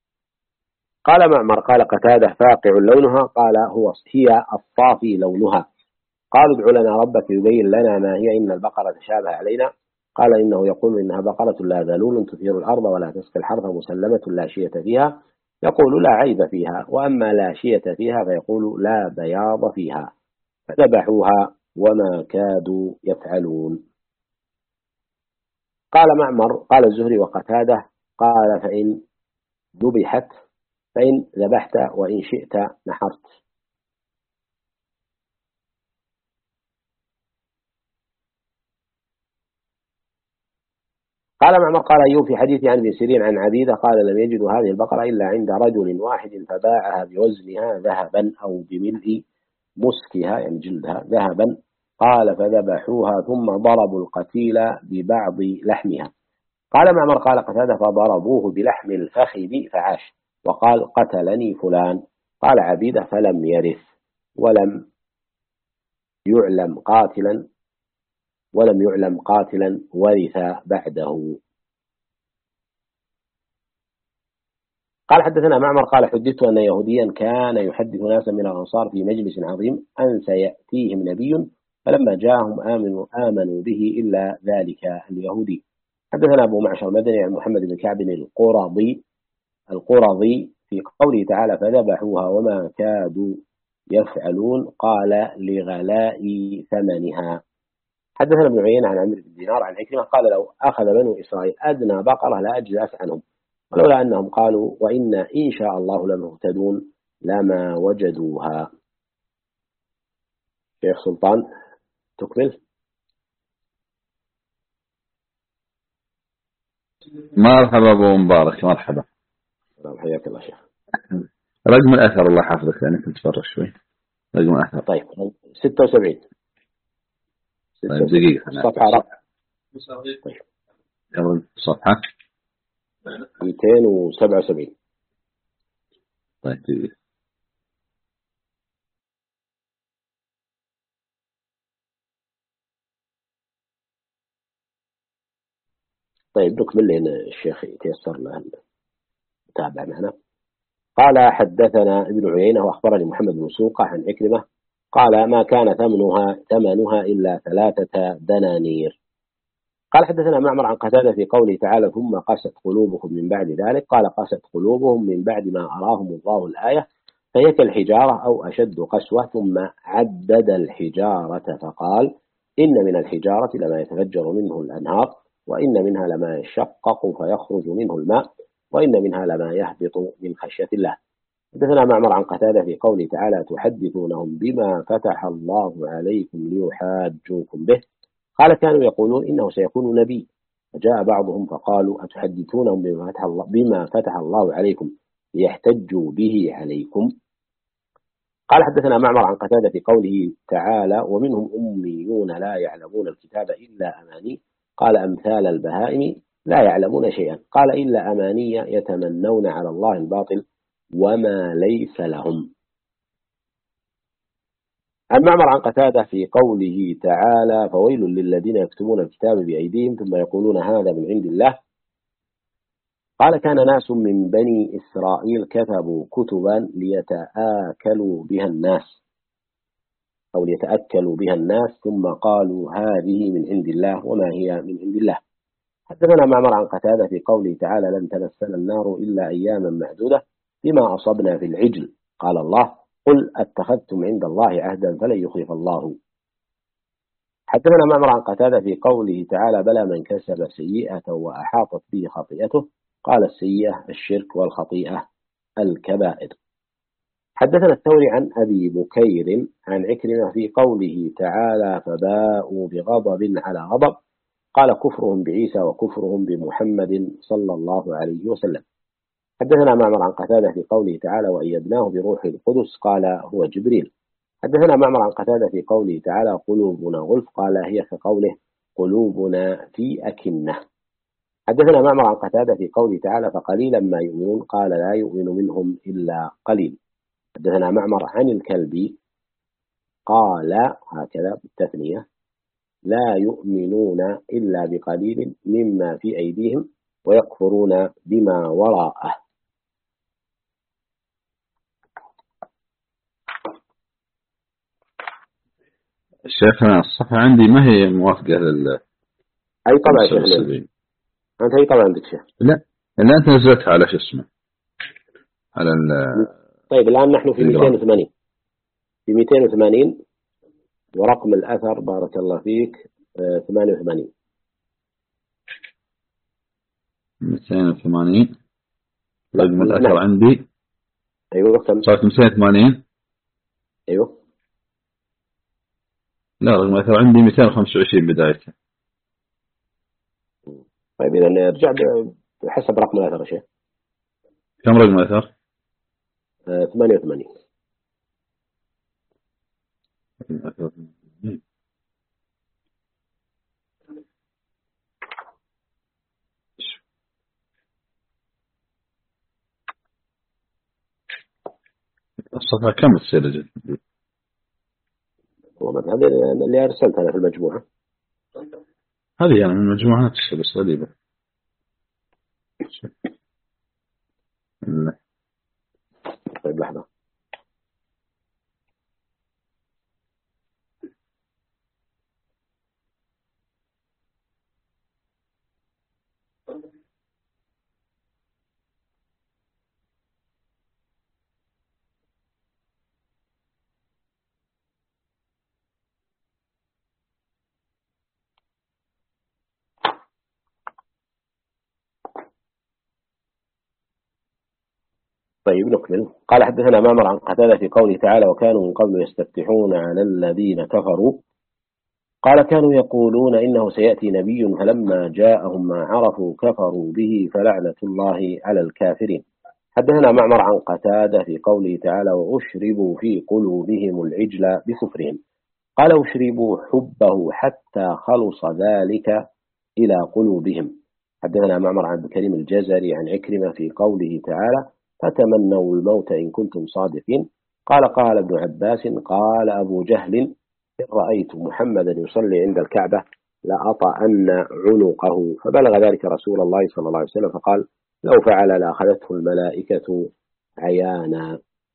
قال معمر قال قتادة فاقع لونها، قال هي الصافي لونها. قالوا ادع لنا ربك يبين لنا ما هي إن البقرة تشابه علينا. قال إنه يقول إنها بقرة لا ذلول تثير الأرض ولا تسقي الحرث مسلمة لا شية فيها، يقول لا عيب فيها، وأما لا شية فيها فيقول لا بياض فيها. فذبحوها وما كادوا يفعلون. قال معمر قال الزهري وقتادة قال فإن ذبحت فإن ذبحت وإن شئت نحرت. قال معمر قال أيوب في حديث عن ابن سيرين عن عبيدة قال لم يجدوا هذه البقرة إلا عند رجل واحد فباعها بوزنها ذهبا أو بملء مسكها يعني جلدها ذهبا. قال فذبحوها ثم ضربوا القتيل ببعض لحمها. قال معمر قال قتادة فضربوه بلحم الفخذ فعاش. وقال قتلني فلان. قال عبيدة فلم يرث ولم يعلم قاتلا ورث بعده. قال حدثنا معمر قال حدثت أن يهوديا كان يحدث ناسا من الأنصار في مجلس عظيم أن سيأتيهم نبي، فلما جاءهم آمنوا به إلا ذلك اليهودي. حدثنا أبو معشر مدني عن محمد بن كعب القرظي في قوله تعالى فذبحوها وما كادوا يفعلون قال لغلاء ثمنها. حدثنا ابن عيينة عن عمرو بن دينار عن عكرمة قال لو أخذ بنو إسرائيل أدنى بقرة لأجزأت عنهم، ولولا أنهم قالوا وإنا إن شاء الله لمهتدون لما وجدوها. شيخ سلطان تكمل. مرحبا أبو مبارك مرحبا. حياك الله شيخ. رقم الأثر الله حافظك لأنك تتفرج شوي. رقم الأثر طيب 76. طيب دقيقة صفحة طيب كم صفحة 277. طيب دقيقة. طيب نكمل لأن الشيخ يتيسر له المتابعة معنا. قال حدثنا ابن عيينة وأخبرني محمد بن سوقة عن عكرمة قال ما كان ثمنها إلا 3 دنانير. قال حدثنا معمر عن قتادة في قوله تعالى ثم قست قلوبكم من بعد ذلك. قال قست قلوبهم من بعد ما أراهم الله الآية فهي كالحجارة أو أشد قسوة. ثم عدد الحجارة فقال إن من الحجارة لما يتفجر منه الأنهار وإن منها لما يشقق فيخرج منه الماء وإن منها لما يهبط من خشية الله. حدثنا معمر عن قتادة في قوله تعالى تحدثونهم بما فتح الله عليكم ليحاجوكم به. قال كانوا يقولون إنه سيكون نبي، فجاء بعضهم فقالوا أتحدثونهم بما فتح الله عليكم ليحتجوا به عليكم. قال حدثنا معمر عن قتادة في قوله تعالى ومنهم أميون لا يعلمون الكتاب إلا أماني. قال أمثال البهائم لا يعلمون شيئا. قال إلا أماني يتمنون على الله الباطل وما ليس لهم. عن معمر عن قتادة في قوله تعالى فويل للذين يكتمون الكتاب بأيديهم ثم يقولون هذا من عند الله. قال كان ناس من بني إسرائيل كتبوا كتبا ليتآكلوا بها الناس ثم قالوا هذه من عند الله وما هي من عند الله. حدثنا معمر عن قتادة في قوله تعالى لن تمسنا النار إلا أياما معدودة بما أصبنا في العجل. قال الله قل اتخذتم عند الله عهدا فلن يخلف الله. حدثنا معمر عن قتادة في قوله تعالى بلى من كسب سيئة وأحاطت به خطيئته. قال السيئة الشرك والخطيئة الكبائر. حدثنا الثوري عن أبي بكير عن عكرمة في قوله تعالى فباءوا بغضب على غضب. قال كفرهم بعيسى وكفرهم بمحمد صلى الله عليه وسلم. حدثنا معمر عن قتادة في قوله تعالى وأيدناه بروح القدس. قال هو جبريل. حدثنا معمر عن قتادة في قوله تعالى قلوبنا غلف. قال هي كقوله قلوبنا في أكنة. حدثنا معمر عن قتادة في قوله تعالى فقليلا ما يؤمنون. قال لا يؤمن منهم إلا قليل. حدثنا معمر عن الكلبي قال هكذا بالتثنية لا يؤمنون إلا بقليل مما في أيديهم ويكفرون بما وراءه. الشيخ أنا الصفحة عندي ما هي موافقة أي طبعا شيخ؟ 75. أنت أي طبعا عندك شيخ؟ لا أنت نزلتها على شو اسمه، على طيب الآن نحن في التليجرام. 280. في 280 ورقم الأثر بارك الله فيك 88. 280 رقم الأثر نعم. عندي. أيوة كم؟ صارت 280. أيوة. لا رقم الأثر عندي 225 بدايته. طيب إذا نرجع حسب رقم الأثر يا شيخ. كم رقم الأثر؟ 88. الصفحة كم تصير جد؟ هذه اللي أرسلتها أنا في المجموعة. هذه يعني من مجموعة تشتغل بس غريبة. طيب لحظة. طيب نكمل. قال حدثنا معمر عن قتادة في قوله تعالى وكانوا من قبل يستفتحون على الذين كفروا. قال كانوا يقولون إنه سيأتي نبي فلما جاءهم ما عرفوا كفروا به فلعنة الله على الكافرين. حدثنا معمر عن قتادة في قوله تعالى وأشربوا في قلوبهم العجل بكفرهم. قال أشربوا حبه حتى خلص ذلك إلى قلوبهم. حدثنا معمر عن كريم الجزري عن عكرمة في قوله تعالى فتمنوا الموت إن كنتم صادقين. قال ابن عباس قال أبو جهل إن رأيت محمدا يصلي عند الكعبة لأطأن عنقه. فبلغ ذلك رسول الله صلى الله عليه وسلم فقال لو فعل لأخذته الملائكة عيانا.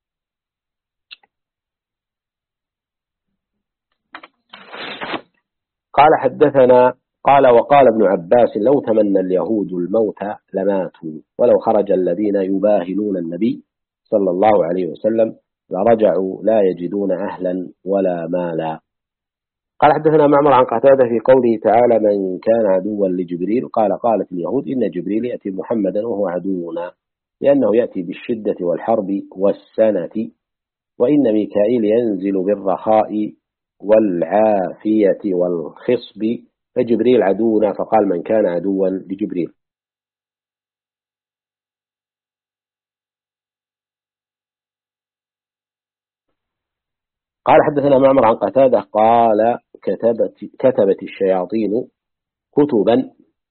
قال حدثنا وقال ابن عباس لو تمنى اليهود الموت لماتوا ولو خرج الذين يباهلون النبي صلى الله عليه وسلم لرجعوا لا يجدون أهلا ولا مالا. قال حدثنا معمر عن قتادة في قوله تعالى من كان عدوا لجبريل. قالت اليهود إن جبريل يأتي محمدا وهو عدونا لأنه يأتي بالشدة والحرب والسنة وإن ميكائيل ينزل بالرخاء والعافية والخصب فجبريل عدونا. فقال من كان عدوا لجبريل. قال حدثنا معمر عن قتادة قال كتبت الشياطين كتبا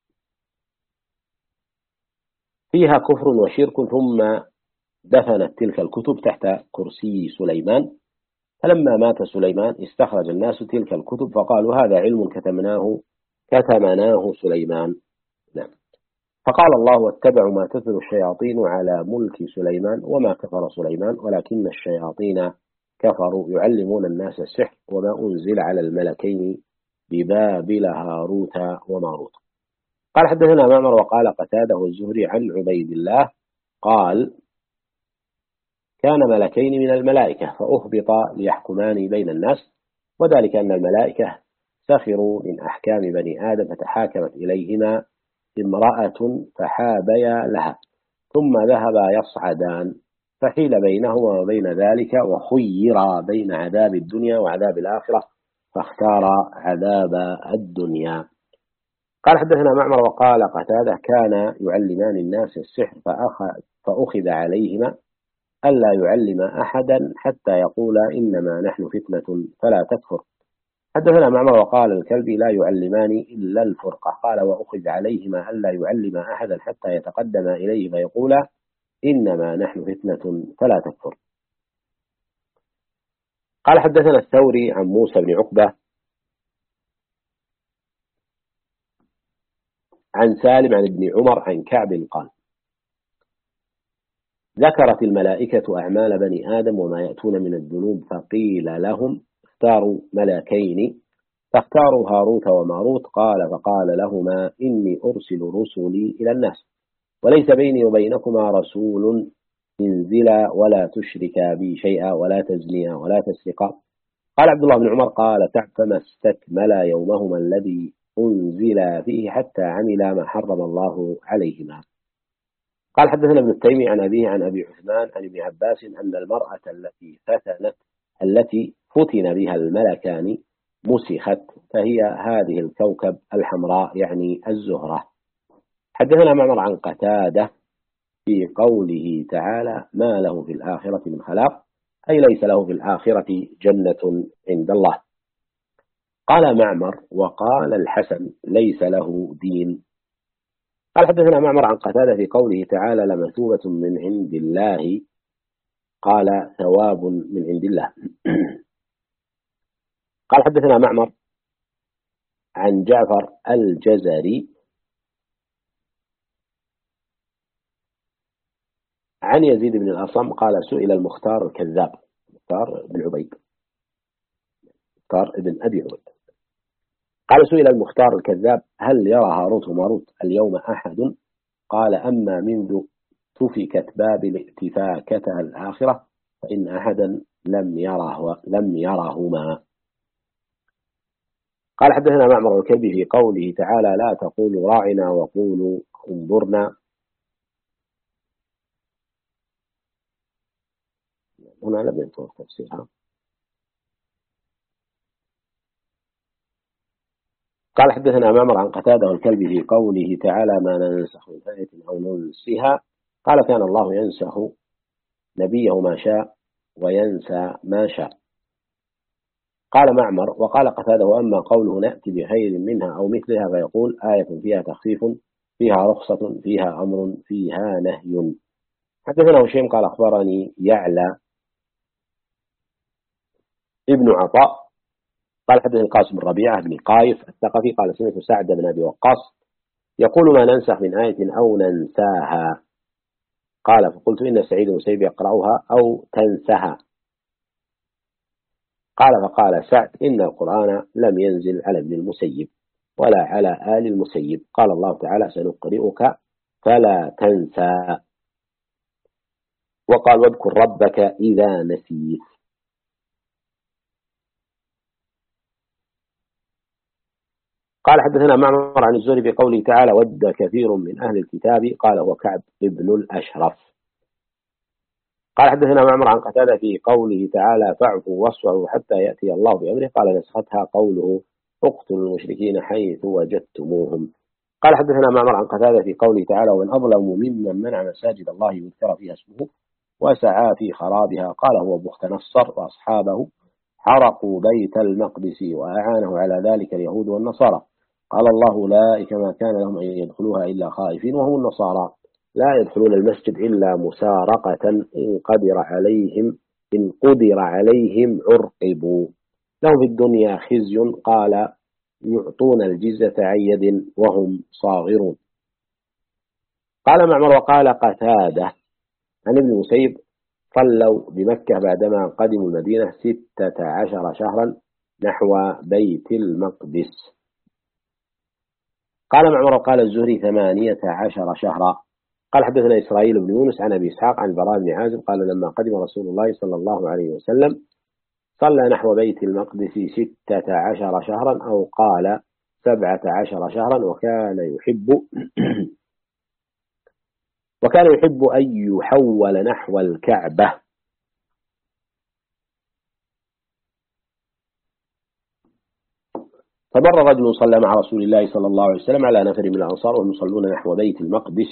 فيها كفر وشرك ثم دفنت تلك الكتب تحت كرسي سليمان. فلما مات سليمان استخرج الناس تلك الكتب فقالوا هذا علم كتمناه سليمان. نعم. فقال الله واتبعوا ما تتلو الشياطين على ملك سليمان وما كفر سليمان ولكن الشياطين كفروا يعلمون الناس السحر وما أنزل على الملكين ببابل هاروت وماروت. قال حدثنا معمر وقال قتادة والزهري عن عبيد الله قال كان ملكين من الملائكة فأهبطا ليحكمان بين الناس وذلك أن الملائكة سخروا من أحكام بني آدم فتحاكمت إليهما امرأة فحابيا لها ثم ذهبا يصعدان فحيل بينهما وبين ذلك وخيرا بين عذاب الدنيا وعذاب الآخرة فاختار عذاب الدنيا. قال حدثنا معمر وقال قتادة كان يعلمان الناس السحر فأخذ عليهما ألا يعلم أحدا حتى يقول إنما نحن فتنة فلا تكفر. حدثنا معمر وقال الكلبي لا يعلمان إلا الفرقة. قال وأخذ عليهما ألا يعلم أحدا حتى يتقدم إليه فيقول إنما نحن فتنة فلا تكفر. قال حدثنا الثوري عن موسى بن عقبة عن سالم عن ابن عمر عن كعب قال ذكرت الملائكة أعمال بني آدم وما يأتون من الذنوب فقيل لهم اختاروا ملكين فاختاروا هاروت وماروت. قال فقال لهما إني أرسل رسلي إلى الناس وليس بيني وبينكما رسول انزلا ولا تشركا بي شيئا ولا تزنيا ولا تسرقا. قال عبد الله بن عمر قال كعب فما استكملا يومهما الذي أنزل فيه حتى عملا ما حرم الله عليهما. قال حدثنا ابن التيمي عن أبيه عن أبي عثمان عن ابن عباس أن المرأة التي فتن بها الملكان مسخت فهي هذه الكوكب الحمراء يعني الزهرة. حدثنا معمر عن قتادة في قوله تعالى ما له في الآخرة من خلاق أي ليس له في الآخرة جنة عند الله. قال معمر وقال الحسن ليس له دين. قال حدثنا معمر عن قتادة في قوله تعالى لمثوبة من عند الله قال ثواب من عند الله. قال حدثنا معمر عن جعفر الجزري عن يزيد بن الأصم قال سئل المختار الكذاب مختار بن عبيد مختار ابن أبي عبيد قال سئل المختار الكذاب هل يرى هاروت وماروت اليوم أحد؟ قال أما منذ تفكت باب الاتفاكتها الآخرة فإن أحدا لم يرهما. قال حدثنا معمر الكلبي في قوله تعالى لا تقولوا راعنا وقولوا انظرنا. هنا لم ينظر تفسيرها. قال حدثنا معمر عن قتادة والكلبي في قوله تعالى ما ننسخ من آية أو ننسها قال كان الله ينسخ نبيه ما شاء وينسى ما شاء. قال معمر وقال قتادة وأما قوله نأتي بخير منها أو مثلها فيقول آية فيها تخفيف فيها رخصة فيها أمر فيها نهي. حدثنا هشيم قال أخبرني يعلى ابن عطاء قال حدثني القاسم بن ربيعة بن قايف الثقفي قال سمعت سعد بن أبي وقاص يقول ما ننسخ من آية أو ننساها. قال فقلت إن سعيد المسيب يقرأها أو تنسها. قال فقال سعد إن القرآن لم ينزل على ابن المسيب ولا على آل المسيب. قال الله تعالى سنقرئك فلا تنسى. وقال واذكر ربك إذا نسيت. قال حدثنا معمر عن الزهري بقوله تعالى ود كثير من أهل الكتاب قال هو كعب ابن الأشرف. قال حدثنا معمر عن قتادة في قوله تعالى فاعفوا واصفحوا حتى يأتي الله بأمره قال نسختها قوله اقتلوا المشركين حيث وجدتموهم. قال حدثنا معمر عن قتادة في قوله تعالى ومن أظلم ممن منع مساجد الله يذكر فيها اسمه وسعى في خرابها قال هو بخت نصر وأصحابه حرقوا بيت المقدس وأعانه على ذلك اليهود والنصارى. قال الله أولئك ما كان لهم أن يدخلوها إلا خائفين وهم النصارى لا يدخلون المسجد إلا مسارقة إن قدر عليهم عرقبوا لهم في الدنيا خزي قال يعطون الجزة عن يد وهم صاغرون. قال معمر وقال قتادة عن ابن المسيب صلوا بمكة بعدما قدموا المدينة 16 شهرا نحو بيت المقدس. قال معمر قال الزهري 18 شهرا. قال حدثنا إسرائيل بن يونس عن أبي إسحاق عن البراء بن عازب قال لما قدم رسول الله صلى الله عليه وسلم صلى نحو بيت المقدس 16 شهرا أو قال 17 شهرا وكان يحب أن يحول نحو الكعبة. فمر رجل صلى مع رسول الله صلى الله عليه وسلم على نفر من الأنصار وهم يصلون نحو بيت المقدس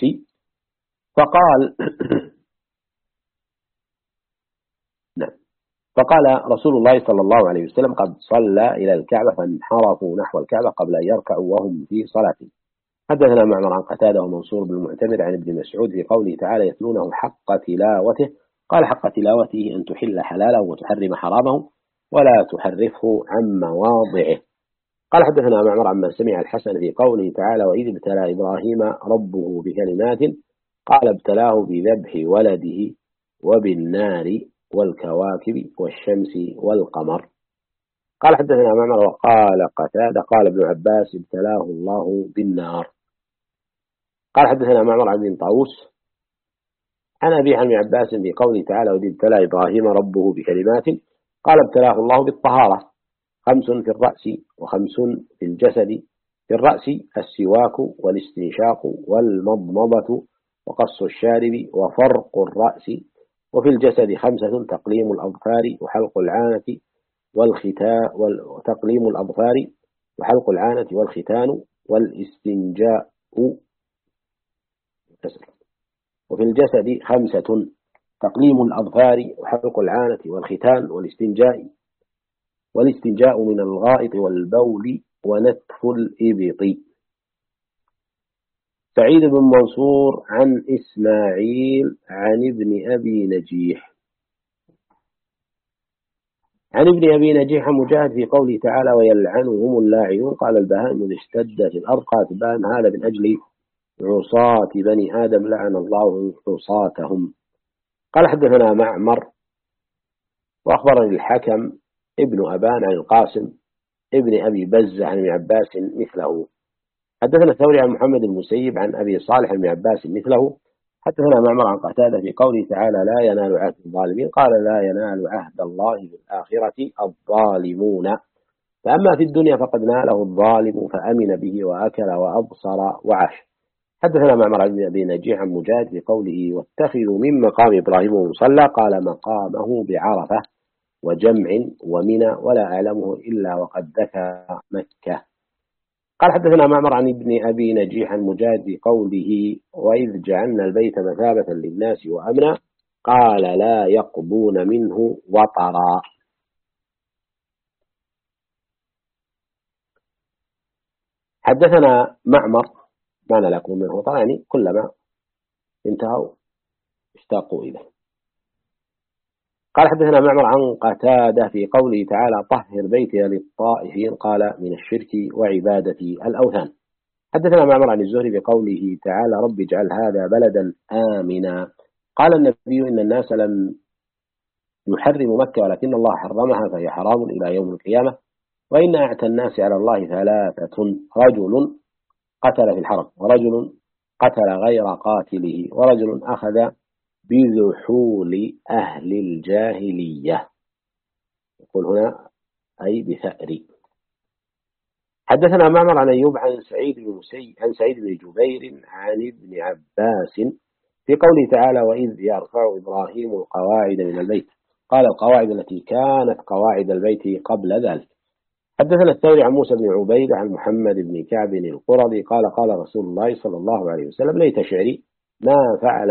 فقال رسول الله صلى الله عليه وسلم قد صلى إلى الكعبة فانحرفوا نحو الكعبة قبل أن يركعوا وهم في صلاة. حدثنا معمر عن قتادة ومنصور بن المعتمر عن ابن مسعود في قوله تعالى يتلونه حق تلاوته قال حق تلاوته أن تحل حلاله وتحرم حرامه ولا تحرفه عن مواضعه. قال حدثنا معمر عما سمع الحسن في قوله تعالى وإذ ابتلى إبراهيم ربه بكلمات قال ابتلاه بذبح ولده وبالنار والكواكب والشمس والقمر. قال حدثنا معمر وقال قتادة قال ابن عباس ابتلاه الله بالنار. قال حدثنا معمر عن بن طاووس عن أبي عن ابن عباس بقوله تعالى وإذ ابتلى إبراهيم ربه بكلمات قال ابتلاه الله بالطهارة 5 في الرأس و5 في الجسد. في الرأس السواك والاستنشاق والمضمضة وقص الشارب وفرق الرأس. وفي الجسد 5 تقليم الأظفار وحلق العانة وتقليم الأظفار وحلق العانة والختان والاستنجاء. وفي الجسد 5 تقليم الأظفار وحلق العانة والختان والاستنجاء من الغائط والبول ونتف الإبط. سعيد بن منصور عن إسماعيل عن ابن أبي نجيح مجاهد في قوله تعالى ويلعنهم اللاعنون. قال البهائم إذ اشتدت الأرض قالت البهائم هذا من أجل عصاة بني آدم لعن الله عصاتهم. قال حدثنا معمر وأخبرني الحكم ابن أبان عن القاسم ابن أبي بزة عن ابن عباس مثله. حدثنا الثوري عن محمد المسيب عن أبي صالح عن ابن عباس مثله. حدثنا معمر عن قتادة في قوله تعالى لا ينال عهد الظالمين. قال لا ينال عهد الله في الآخرة الظالمون. فأما في الدنيا فقد ناله الظالم فأمن به وأكل وأبصر وعاش. حدثنا معمر عن أبي نجيح عن مجاهد في قوله واتخذوا من مقام إبراهيم مصلى. قال مقامه بعرفة وجمع ومنى ولا أعلمه إلا وقد ذكر مكة. قال حدثنا معمر عن ابن أبي نجيح عن مجاهد في قوله وإذ جعلنا البيت مثابة للناس وأمنا. قال لا يقضون منه وطرا. حدثنا معمر معنى لا يقضون منه وطرا يعني كلما انتهوا اشتاقوا إليه. قال حدثنا معمر عن قتادة في قوله تعالى طهر بيتي للطائفين. قال من الشرك وعبادة الأوثان. حدثنا معمر عن الزهري بقوله تعالى رب اجعل هذا بلدا آمنا. قال النبي إن الناس لم يحرموا مكة ولكن الله حرمها فهي حرام إلى يوم القيامة. وإن أعتى الناس على الله 3 رجل قتل في الحرم ورجل قتل غير قاتله ورجل أخذ بذحول أهل الجاهلية. يقول هنا أي بثأر. حدثنا معمر عن أيوب عن سعيد بن جبير عن ابن عباس في قوله تعالى وإذ يرفع إبراهيم القواعد من البيت. قال القواعد التي كانت قواعد البيت قبل ذلك. حدثنا الثوري عن موسى بن عبيد عن محمد بن كعب القرظي قال قال رسول الله صلى الله عليه وسلم ليت شعري ما فعل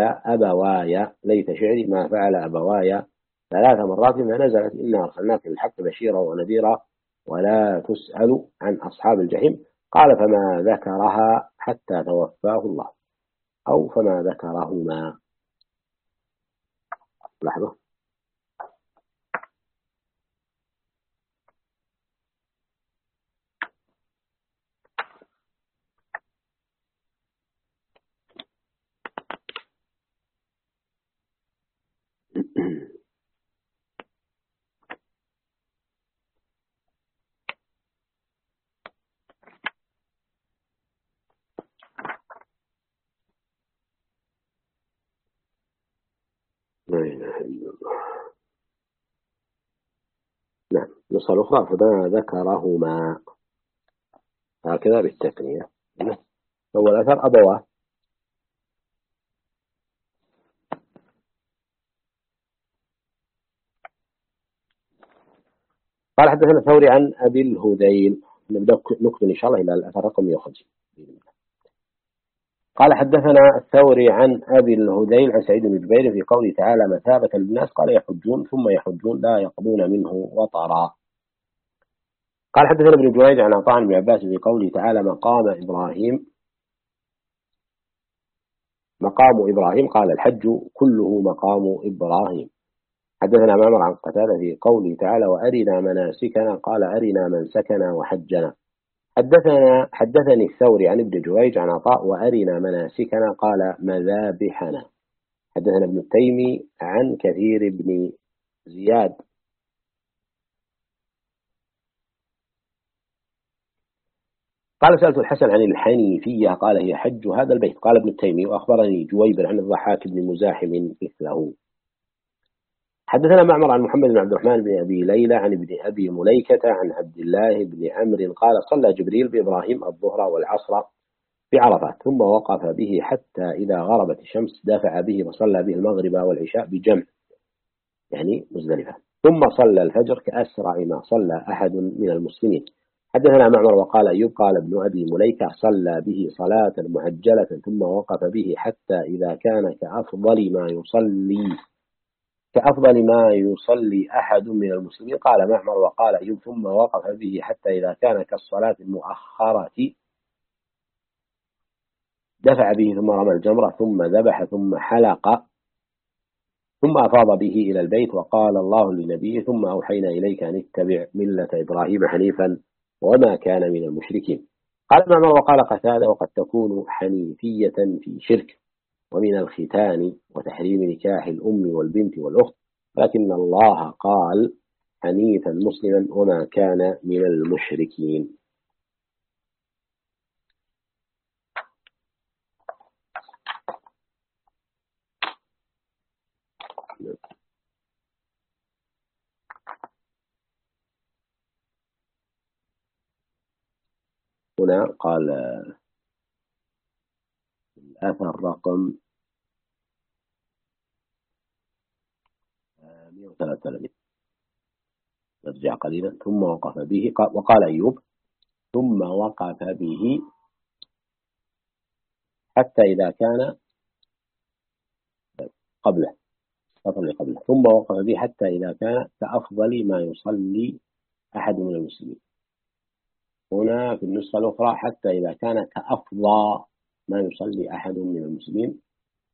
أبواي 3 مرات فنزلت إنا أرسلناك بالحق بشيرا ونذيرا ولا تسأل عن أصحاب الجحيم. قال فما ذكرها حتى توفاه الله أو فما ذكرهما. لحظة لا إله إلا الله. نعم نص الأخرى فما ذكرهما هكذا بالتثنية. أول أثر أبواه. قال حدثنا الثوري عن أبي الهذيل. نبدأ نكمل إن شاء الله إلى الأثر رقم 150. قال حدثنا الثوري عن أبي الهذيل عن سعيد بن جبير في قوله تعالى مثابة للناس. قال يحجون ثم يحجون لا يقضون منه وطرا. قال حدثنا ابن جريج عن عطاء بن عباس في قوله تعالى مقام إبراهيم قال الحج كله مقام إبراهيم. حدثنا معمر عن قتادة في قوله تعالى وأرنا مناسكنا. قال أرنا منسكنا وحجنا. حدثني الثوري عن ابن جريج عن عطاء وأرنا مناسكنا قال مذابحنا. حدثنا ابن التيمي عن كثير بن زياد قال سألت الحسن عن الحنيفية قال هي حج هذا البيت. قال ابن التيمي وأخبرني جويبر عن الضحاك بن مزاحم مثله. حدثنا معمر عن محمد بن عبد الرحمن بن أبي ليلى عن ابن أبي مليكة عن عبد الله بن عمرو قال صلى جبريل بإبراهيم الظهر والعصر في عرفات ثم وقف به حتى إذا غربت الشمس دافع به وصلى به المغرب والعشاء بجمع يعني مزدلفة ثم صلى الفجر كأسرع ما صلى أحد من المسلمين. حدثنا معمر وقال أيوب قال ابن أبي مليكة صلى به صلاة معجلة ثم وقف به حتى إذا كان كأفضل ما يصلي أحد من المسلمين. قال معمر وقال أيوب ثم وقف به حتى إذا كان كالصلاة المؤخرة دفع به ثم رمى الجمرة ثم ذبح ثم حلق ثم أفاض به إلى البيت وقال الله لنبيه ثم أوحينا إليك أن اتبع ملة إبراهيم حنيفا وما كان من المشركين. قال معمر وقال قتادة وقد تكون حنيفية في شرك ومن الختان وتحريم نكاح الأم والبنت والأخت لكن الله قال حنيفا مسلما وما كان من المشركين. هنا قال الأثر رقم 133 نرجع قليلا. ثم وقف به وقال أيوب ثم وقف به حتى إذا كان قبله ثم وقف به حتى إذا كان كأفضل ما يصلي أحد من المسلمين. هنا في النسخة الأخرى حتى إذا كان كأفضل ما يصلي أحد من المسلمين.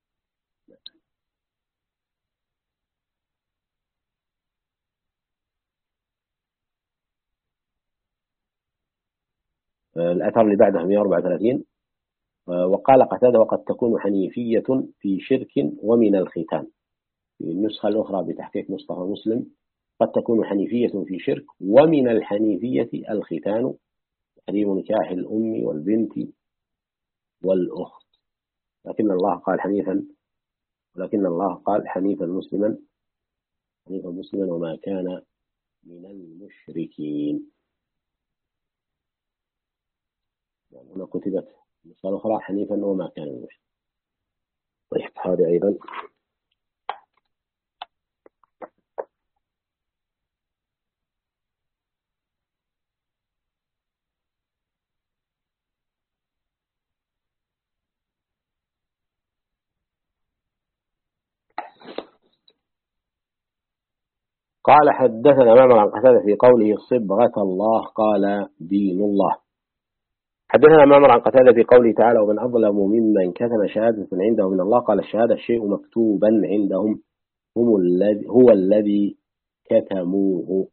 الأثر اللي بعده 134 وقال قتادة وقد تكون حنيفية في شرك ومن الختان. في النسخة الأخرى بتحقيق مصطفى مسلم قد تكون حنيفية في شرك ومن الحنيفية الختان تحريم نكاح الأم والبنت والأخت لكن الله قال حنيفا مسلما وما كان من المشركين. يعني هنا كتبت النسخة الأخرى حنيفا وما كان من المشركين. طيب هذه أيضا قال حدثنا معمر عن قتادة في قوله صبغة الله قال دين الله. حدثنا معمر عن قتادة في قوله تعالى ومن أظلم ممن كتم شهادة عنده من الله. قال الشهادة الشيء مكتوبا عندهم هو الذي كتموه.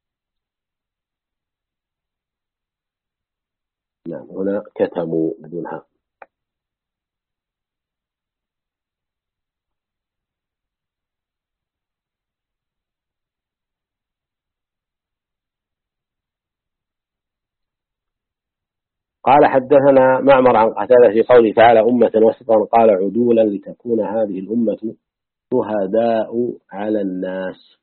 نعم هنا كتموا بدونها. قال حدثنا معمر عن قتادة في قوله تعالى أمة وسطا قال عدولا لتكون هذه الأمة شهداء على الناس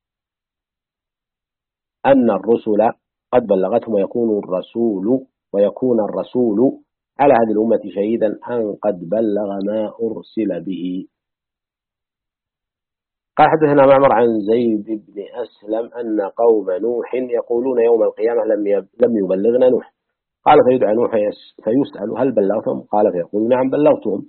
أن الرسل قد بلغتهم ويكون الرسول على هذه الأمة شهيدا أن قد بلغ ما أرسل به. قال حدثنا معمر عن زيد بن أسلم أن قوم نوح يقولون يوم القيامة لم يبلغنا نوح. قال فيدعى نوح فيسأل هل بلغتهم؟ قال فيقول نعم بلغتهم.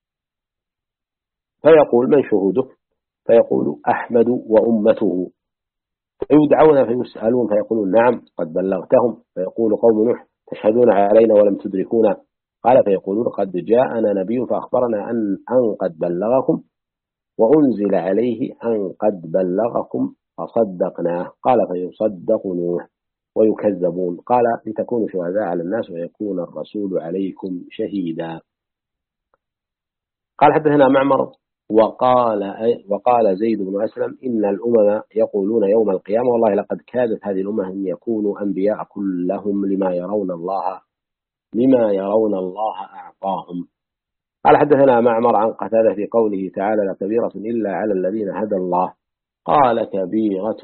فيقول من شهودك؟ فيقول أحمد وأمته. فيدعون فيسألون فيقولون نعم قد بلغتهم. فيقول قوم نوح تشهدون علينا ولم تدركونا. قال فيقولون قد جاءنا نبي فأخبرنا أن قد بلغكم وأنزل عليه أن قد بلغكم فصدقناه. قال فيصدق نوح ويكذبون. قال لتكونوا شهداء على الناس ويكون الرسول عليكم شهيدا. قال حدثنا معمر وقال زيد بن أسلم إن الأمم يقولون يوم القيامة والله لقد كادت هذه الأمة أن يكونوا أنبياء كلهم لما يرون الله لما يرون الله أعطاهم. قال حدثنا معمر عن قتادة في قوله تعالى لكبيرة إلا على الذين هدى الله. قال كبيرة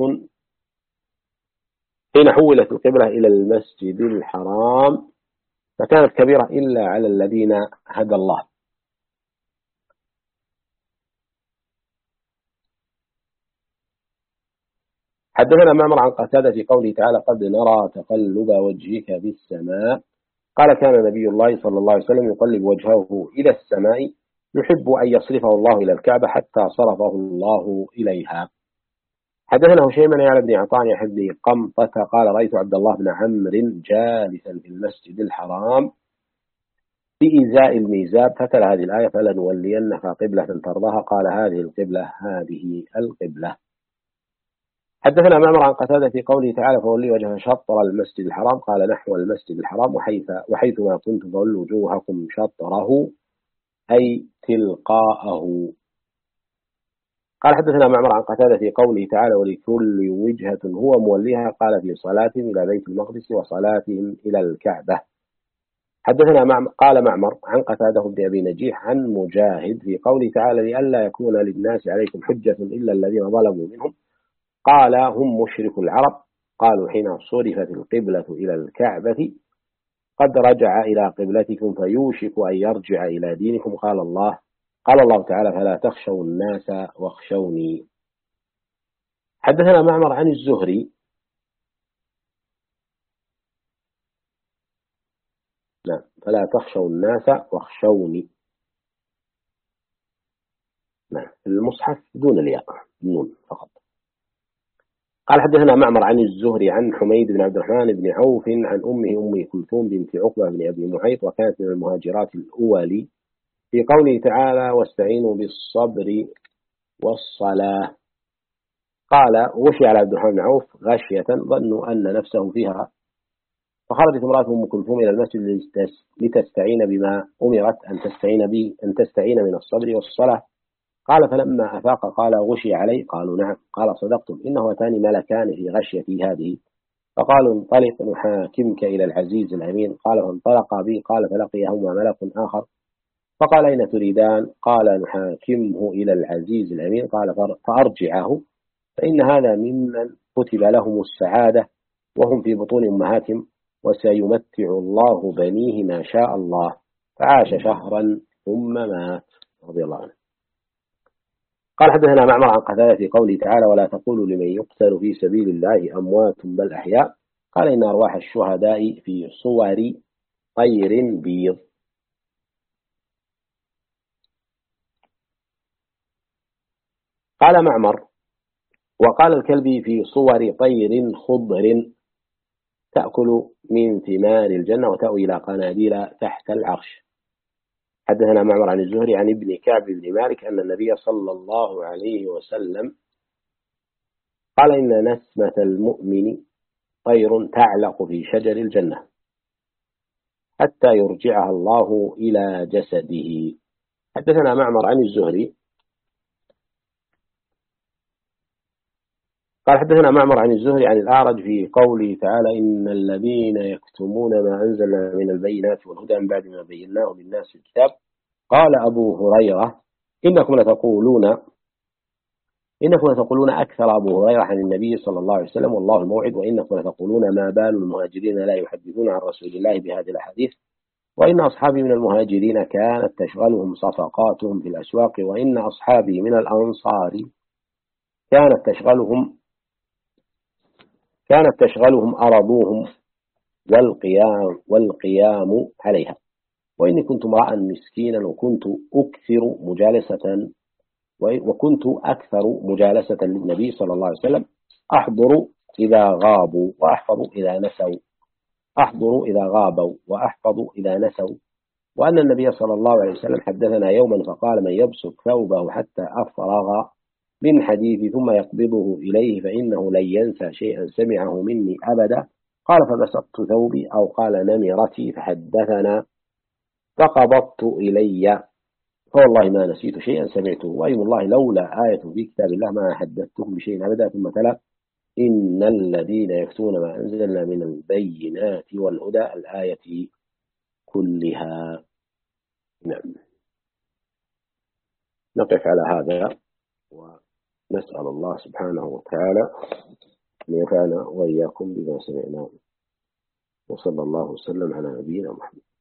حين حولت القبلة إلى المسجد الحرام فكانت كبيرة إلا على الذين هدى الله. حدثنا معمر عن قتادة في قوله تعالى قد نرى تقلب وجهك في السماء. قال كان نبي الله صلى الله عليه وسلم يقلب وجهه إلى السماء يحب أن يصرفه الله إلى الكعبة حتى صرفه الله إليها. حدثنا هشيم يعلى بن عطاء يحيى بن قمطة قال رأيت عبد الله بن عمرو جالسا في المسجد الحرام في إزاء الميزاب فتل هذه الآية فلنولينك قبلة ترضاها قال هذه القبلة هذه القبلة. حدثنا معمر عن قتادة في قوله تعالى فولي وجه شطر المسجد الحرام قال نحو المسجد الحرام وحيثما كنتم فولوا وجوهكم شطره أي تلقاءه. قال حدثنا معمر عن قتادة في قوله تعالى ولكل وجهة هو موليها قال في صلاتهم إلى بيت المقدس وصلاتهم إلى الكعبة. حدثنا قال معمر عن قتادة بن أبي نجيح عن مجاهد في قوله تعالى لئلا يكون للناس عليكم حجة إلا الذين ظلموا منهم قال هم مشرك العرب. قالوا حين صرفت القبلة إلى الكعبة قد رجع إلى قبلتكم فيوشك أن يرجع إلى دينكم. قال الله تعالى فلا تخشوا الناس واخشوني. حدثنا معمر عن الزهري فلا تخشوا الناس واخشوني المصحف دون الياء النون فقط. قال حدثنا معمر عن الزهري عن حميد بن عبد الرحمن بن عوف عن أم كلثوم بنت عقبة بن أبي معيط وكانت من المهاجرات الأولي في قوله تعالى واستعينوا بالصبر والصلاة. قال غشي على عبد الرحمن بن عوف غشية ظنوا أن نفسه فيها فخرجت امرأة أم كلثوم إلى المسجد لتستعين بما أمرت أن تستعين من الصبر والصلاة. قال فلما أفاق قال غشي علي قالوا نعم. قال صدقتم إنه أتاني ملكان في غشيتي هذه فقالوا انطلق نحاكمك إلى العزيز الأمين. قال فانطلق بي قال فلقيهما ملك آخر فقال أين تريدان قال نحاكمه إلى العزيز الأمين. قال فأرجعه فإن هذا ممن كتب لهم السعادة وهم في بطون أمهاتهم وسيمتع الله بنيه ما شاء الله. فعاش شهرا ثم مات رضي الله عنه. قال حدثنا معمر عن قتادة في قوله تعالى ولا تقولوا لمن يقتل في سبيل الله أموات بل أحياء. قال إن أرواح الشهداء في صور طير بيض. قال معمر وقال الكلبي في صور طير خضر تأكل من ثمار الجنة وتأوي إلى قناديل تحت العرش. حدثنا معمر عن الزهري عن ابن كعب بن مالك أن النبي صلى الله عليه وسلم قال إن نسمة المؤمن طير تعلق في شجر الجنة حتى يرجعها الله إلى جسده. حدثنا معمر عن الزهري قال حدثنا معمر عن الزهري عن الأعرج في قوله تعالى إن الذين يكتمون ما أنزلنا من البينات والهدى من بعد ما بيناه للناس في الكتاب. قال أبو هريرة إنكم لتقولون أكثر أبو هريرة عن النبي صلى الله عليه وسلم والله الموعد وإنكم لتقولون ما بال المهاجرين لا يحدثون عن رسول الله بهذه الأحاديث وإن أصحابي من المهاجرين كانت تشغلهم صفقاتهم في الأسواق وإن أصحابي من الأنصار كانت تشغلهم أرضوهم والقيام عليها وإني كنت امرأ مسكينا وكنت أكثر مجالسة للنبي صلى الله عليه وسلم أحضر إذا غابوا وأحفظ إذا نسوا وأن النبي صلى الله عليه وسلم حدثنا يوما فقال من يبسط ثوبه حتى أفرغ من حديث ثم يقبضه إليه فإنه لن ينسى شيئا سمعه مني أبدا. قال فبسطت ثوبي أو قال نمرتي فحدثنا فقبضت إلي فوالله ما نسيت شيئا سمعته وأيم الله لولا آية في كتاب الله ما حدثتهم بشيء أبدا. ثم تلا إن الذين يكتمون ما أنزلنا من البينات والهدى الآية كلها. نعم. نقف على هذا ونسأل الله سبحانه وتعالى أن ينفعنا وإياكم بما سمعنا، وصلى الله وسلم على نبينا محمد.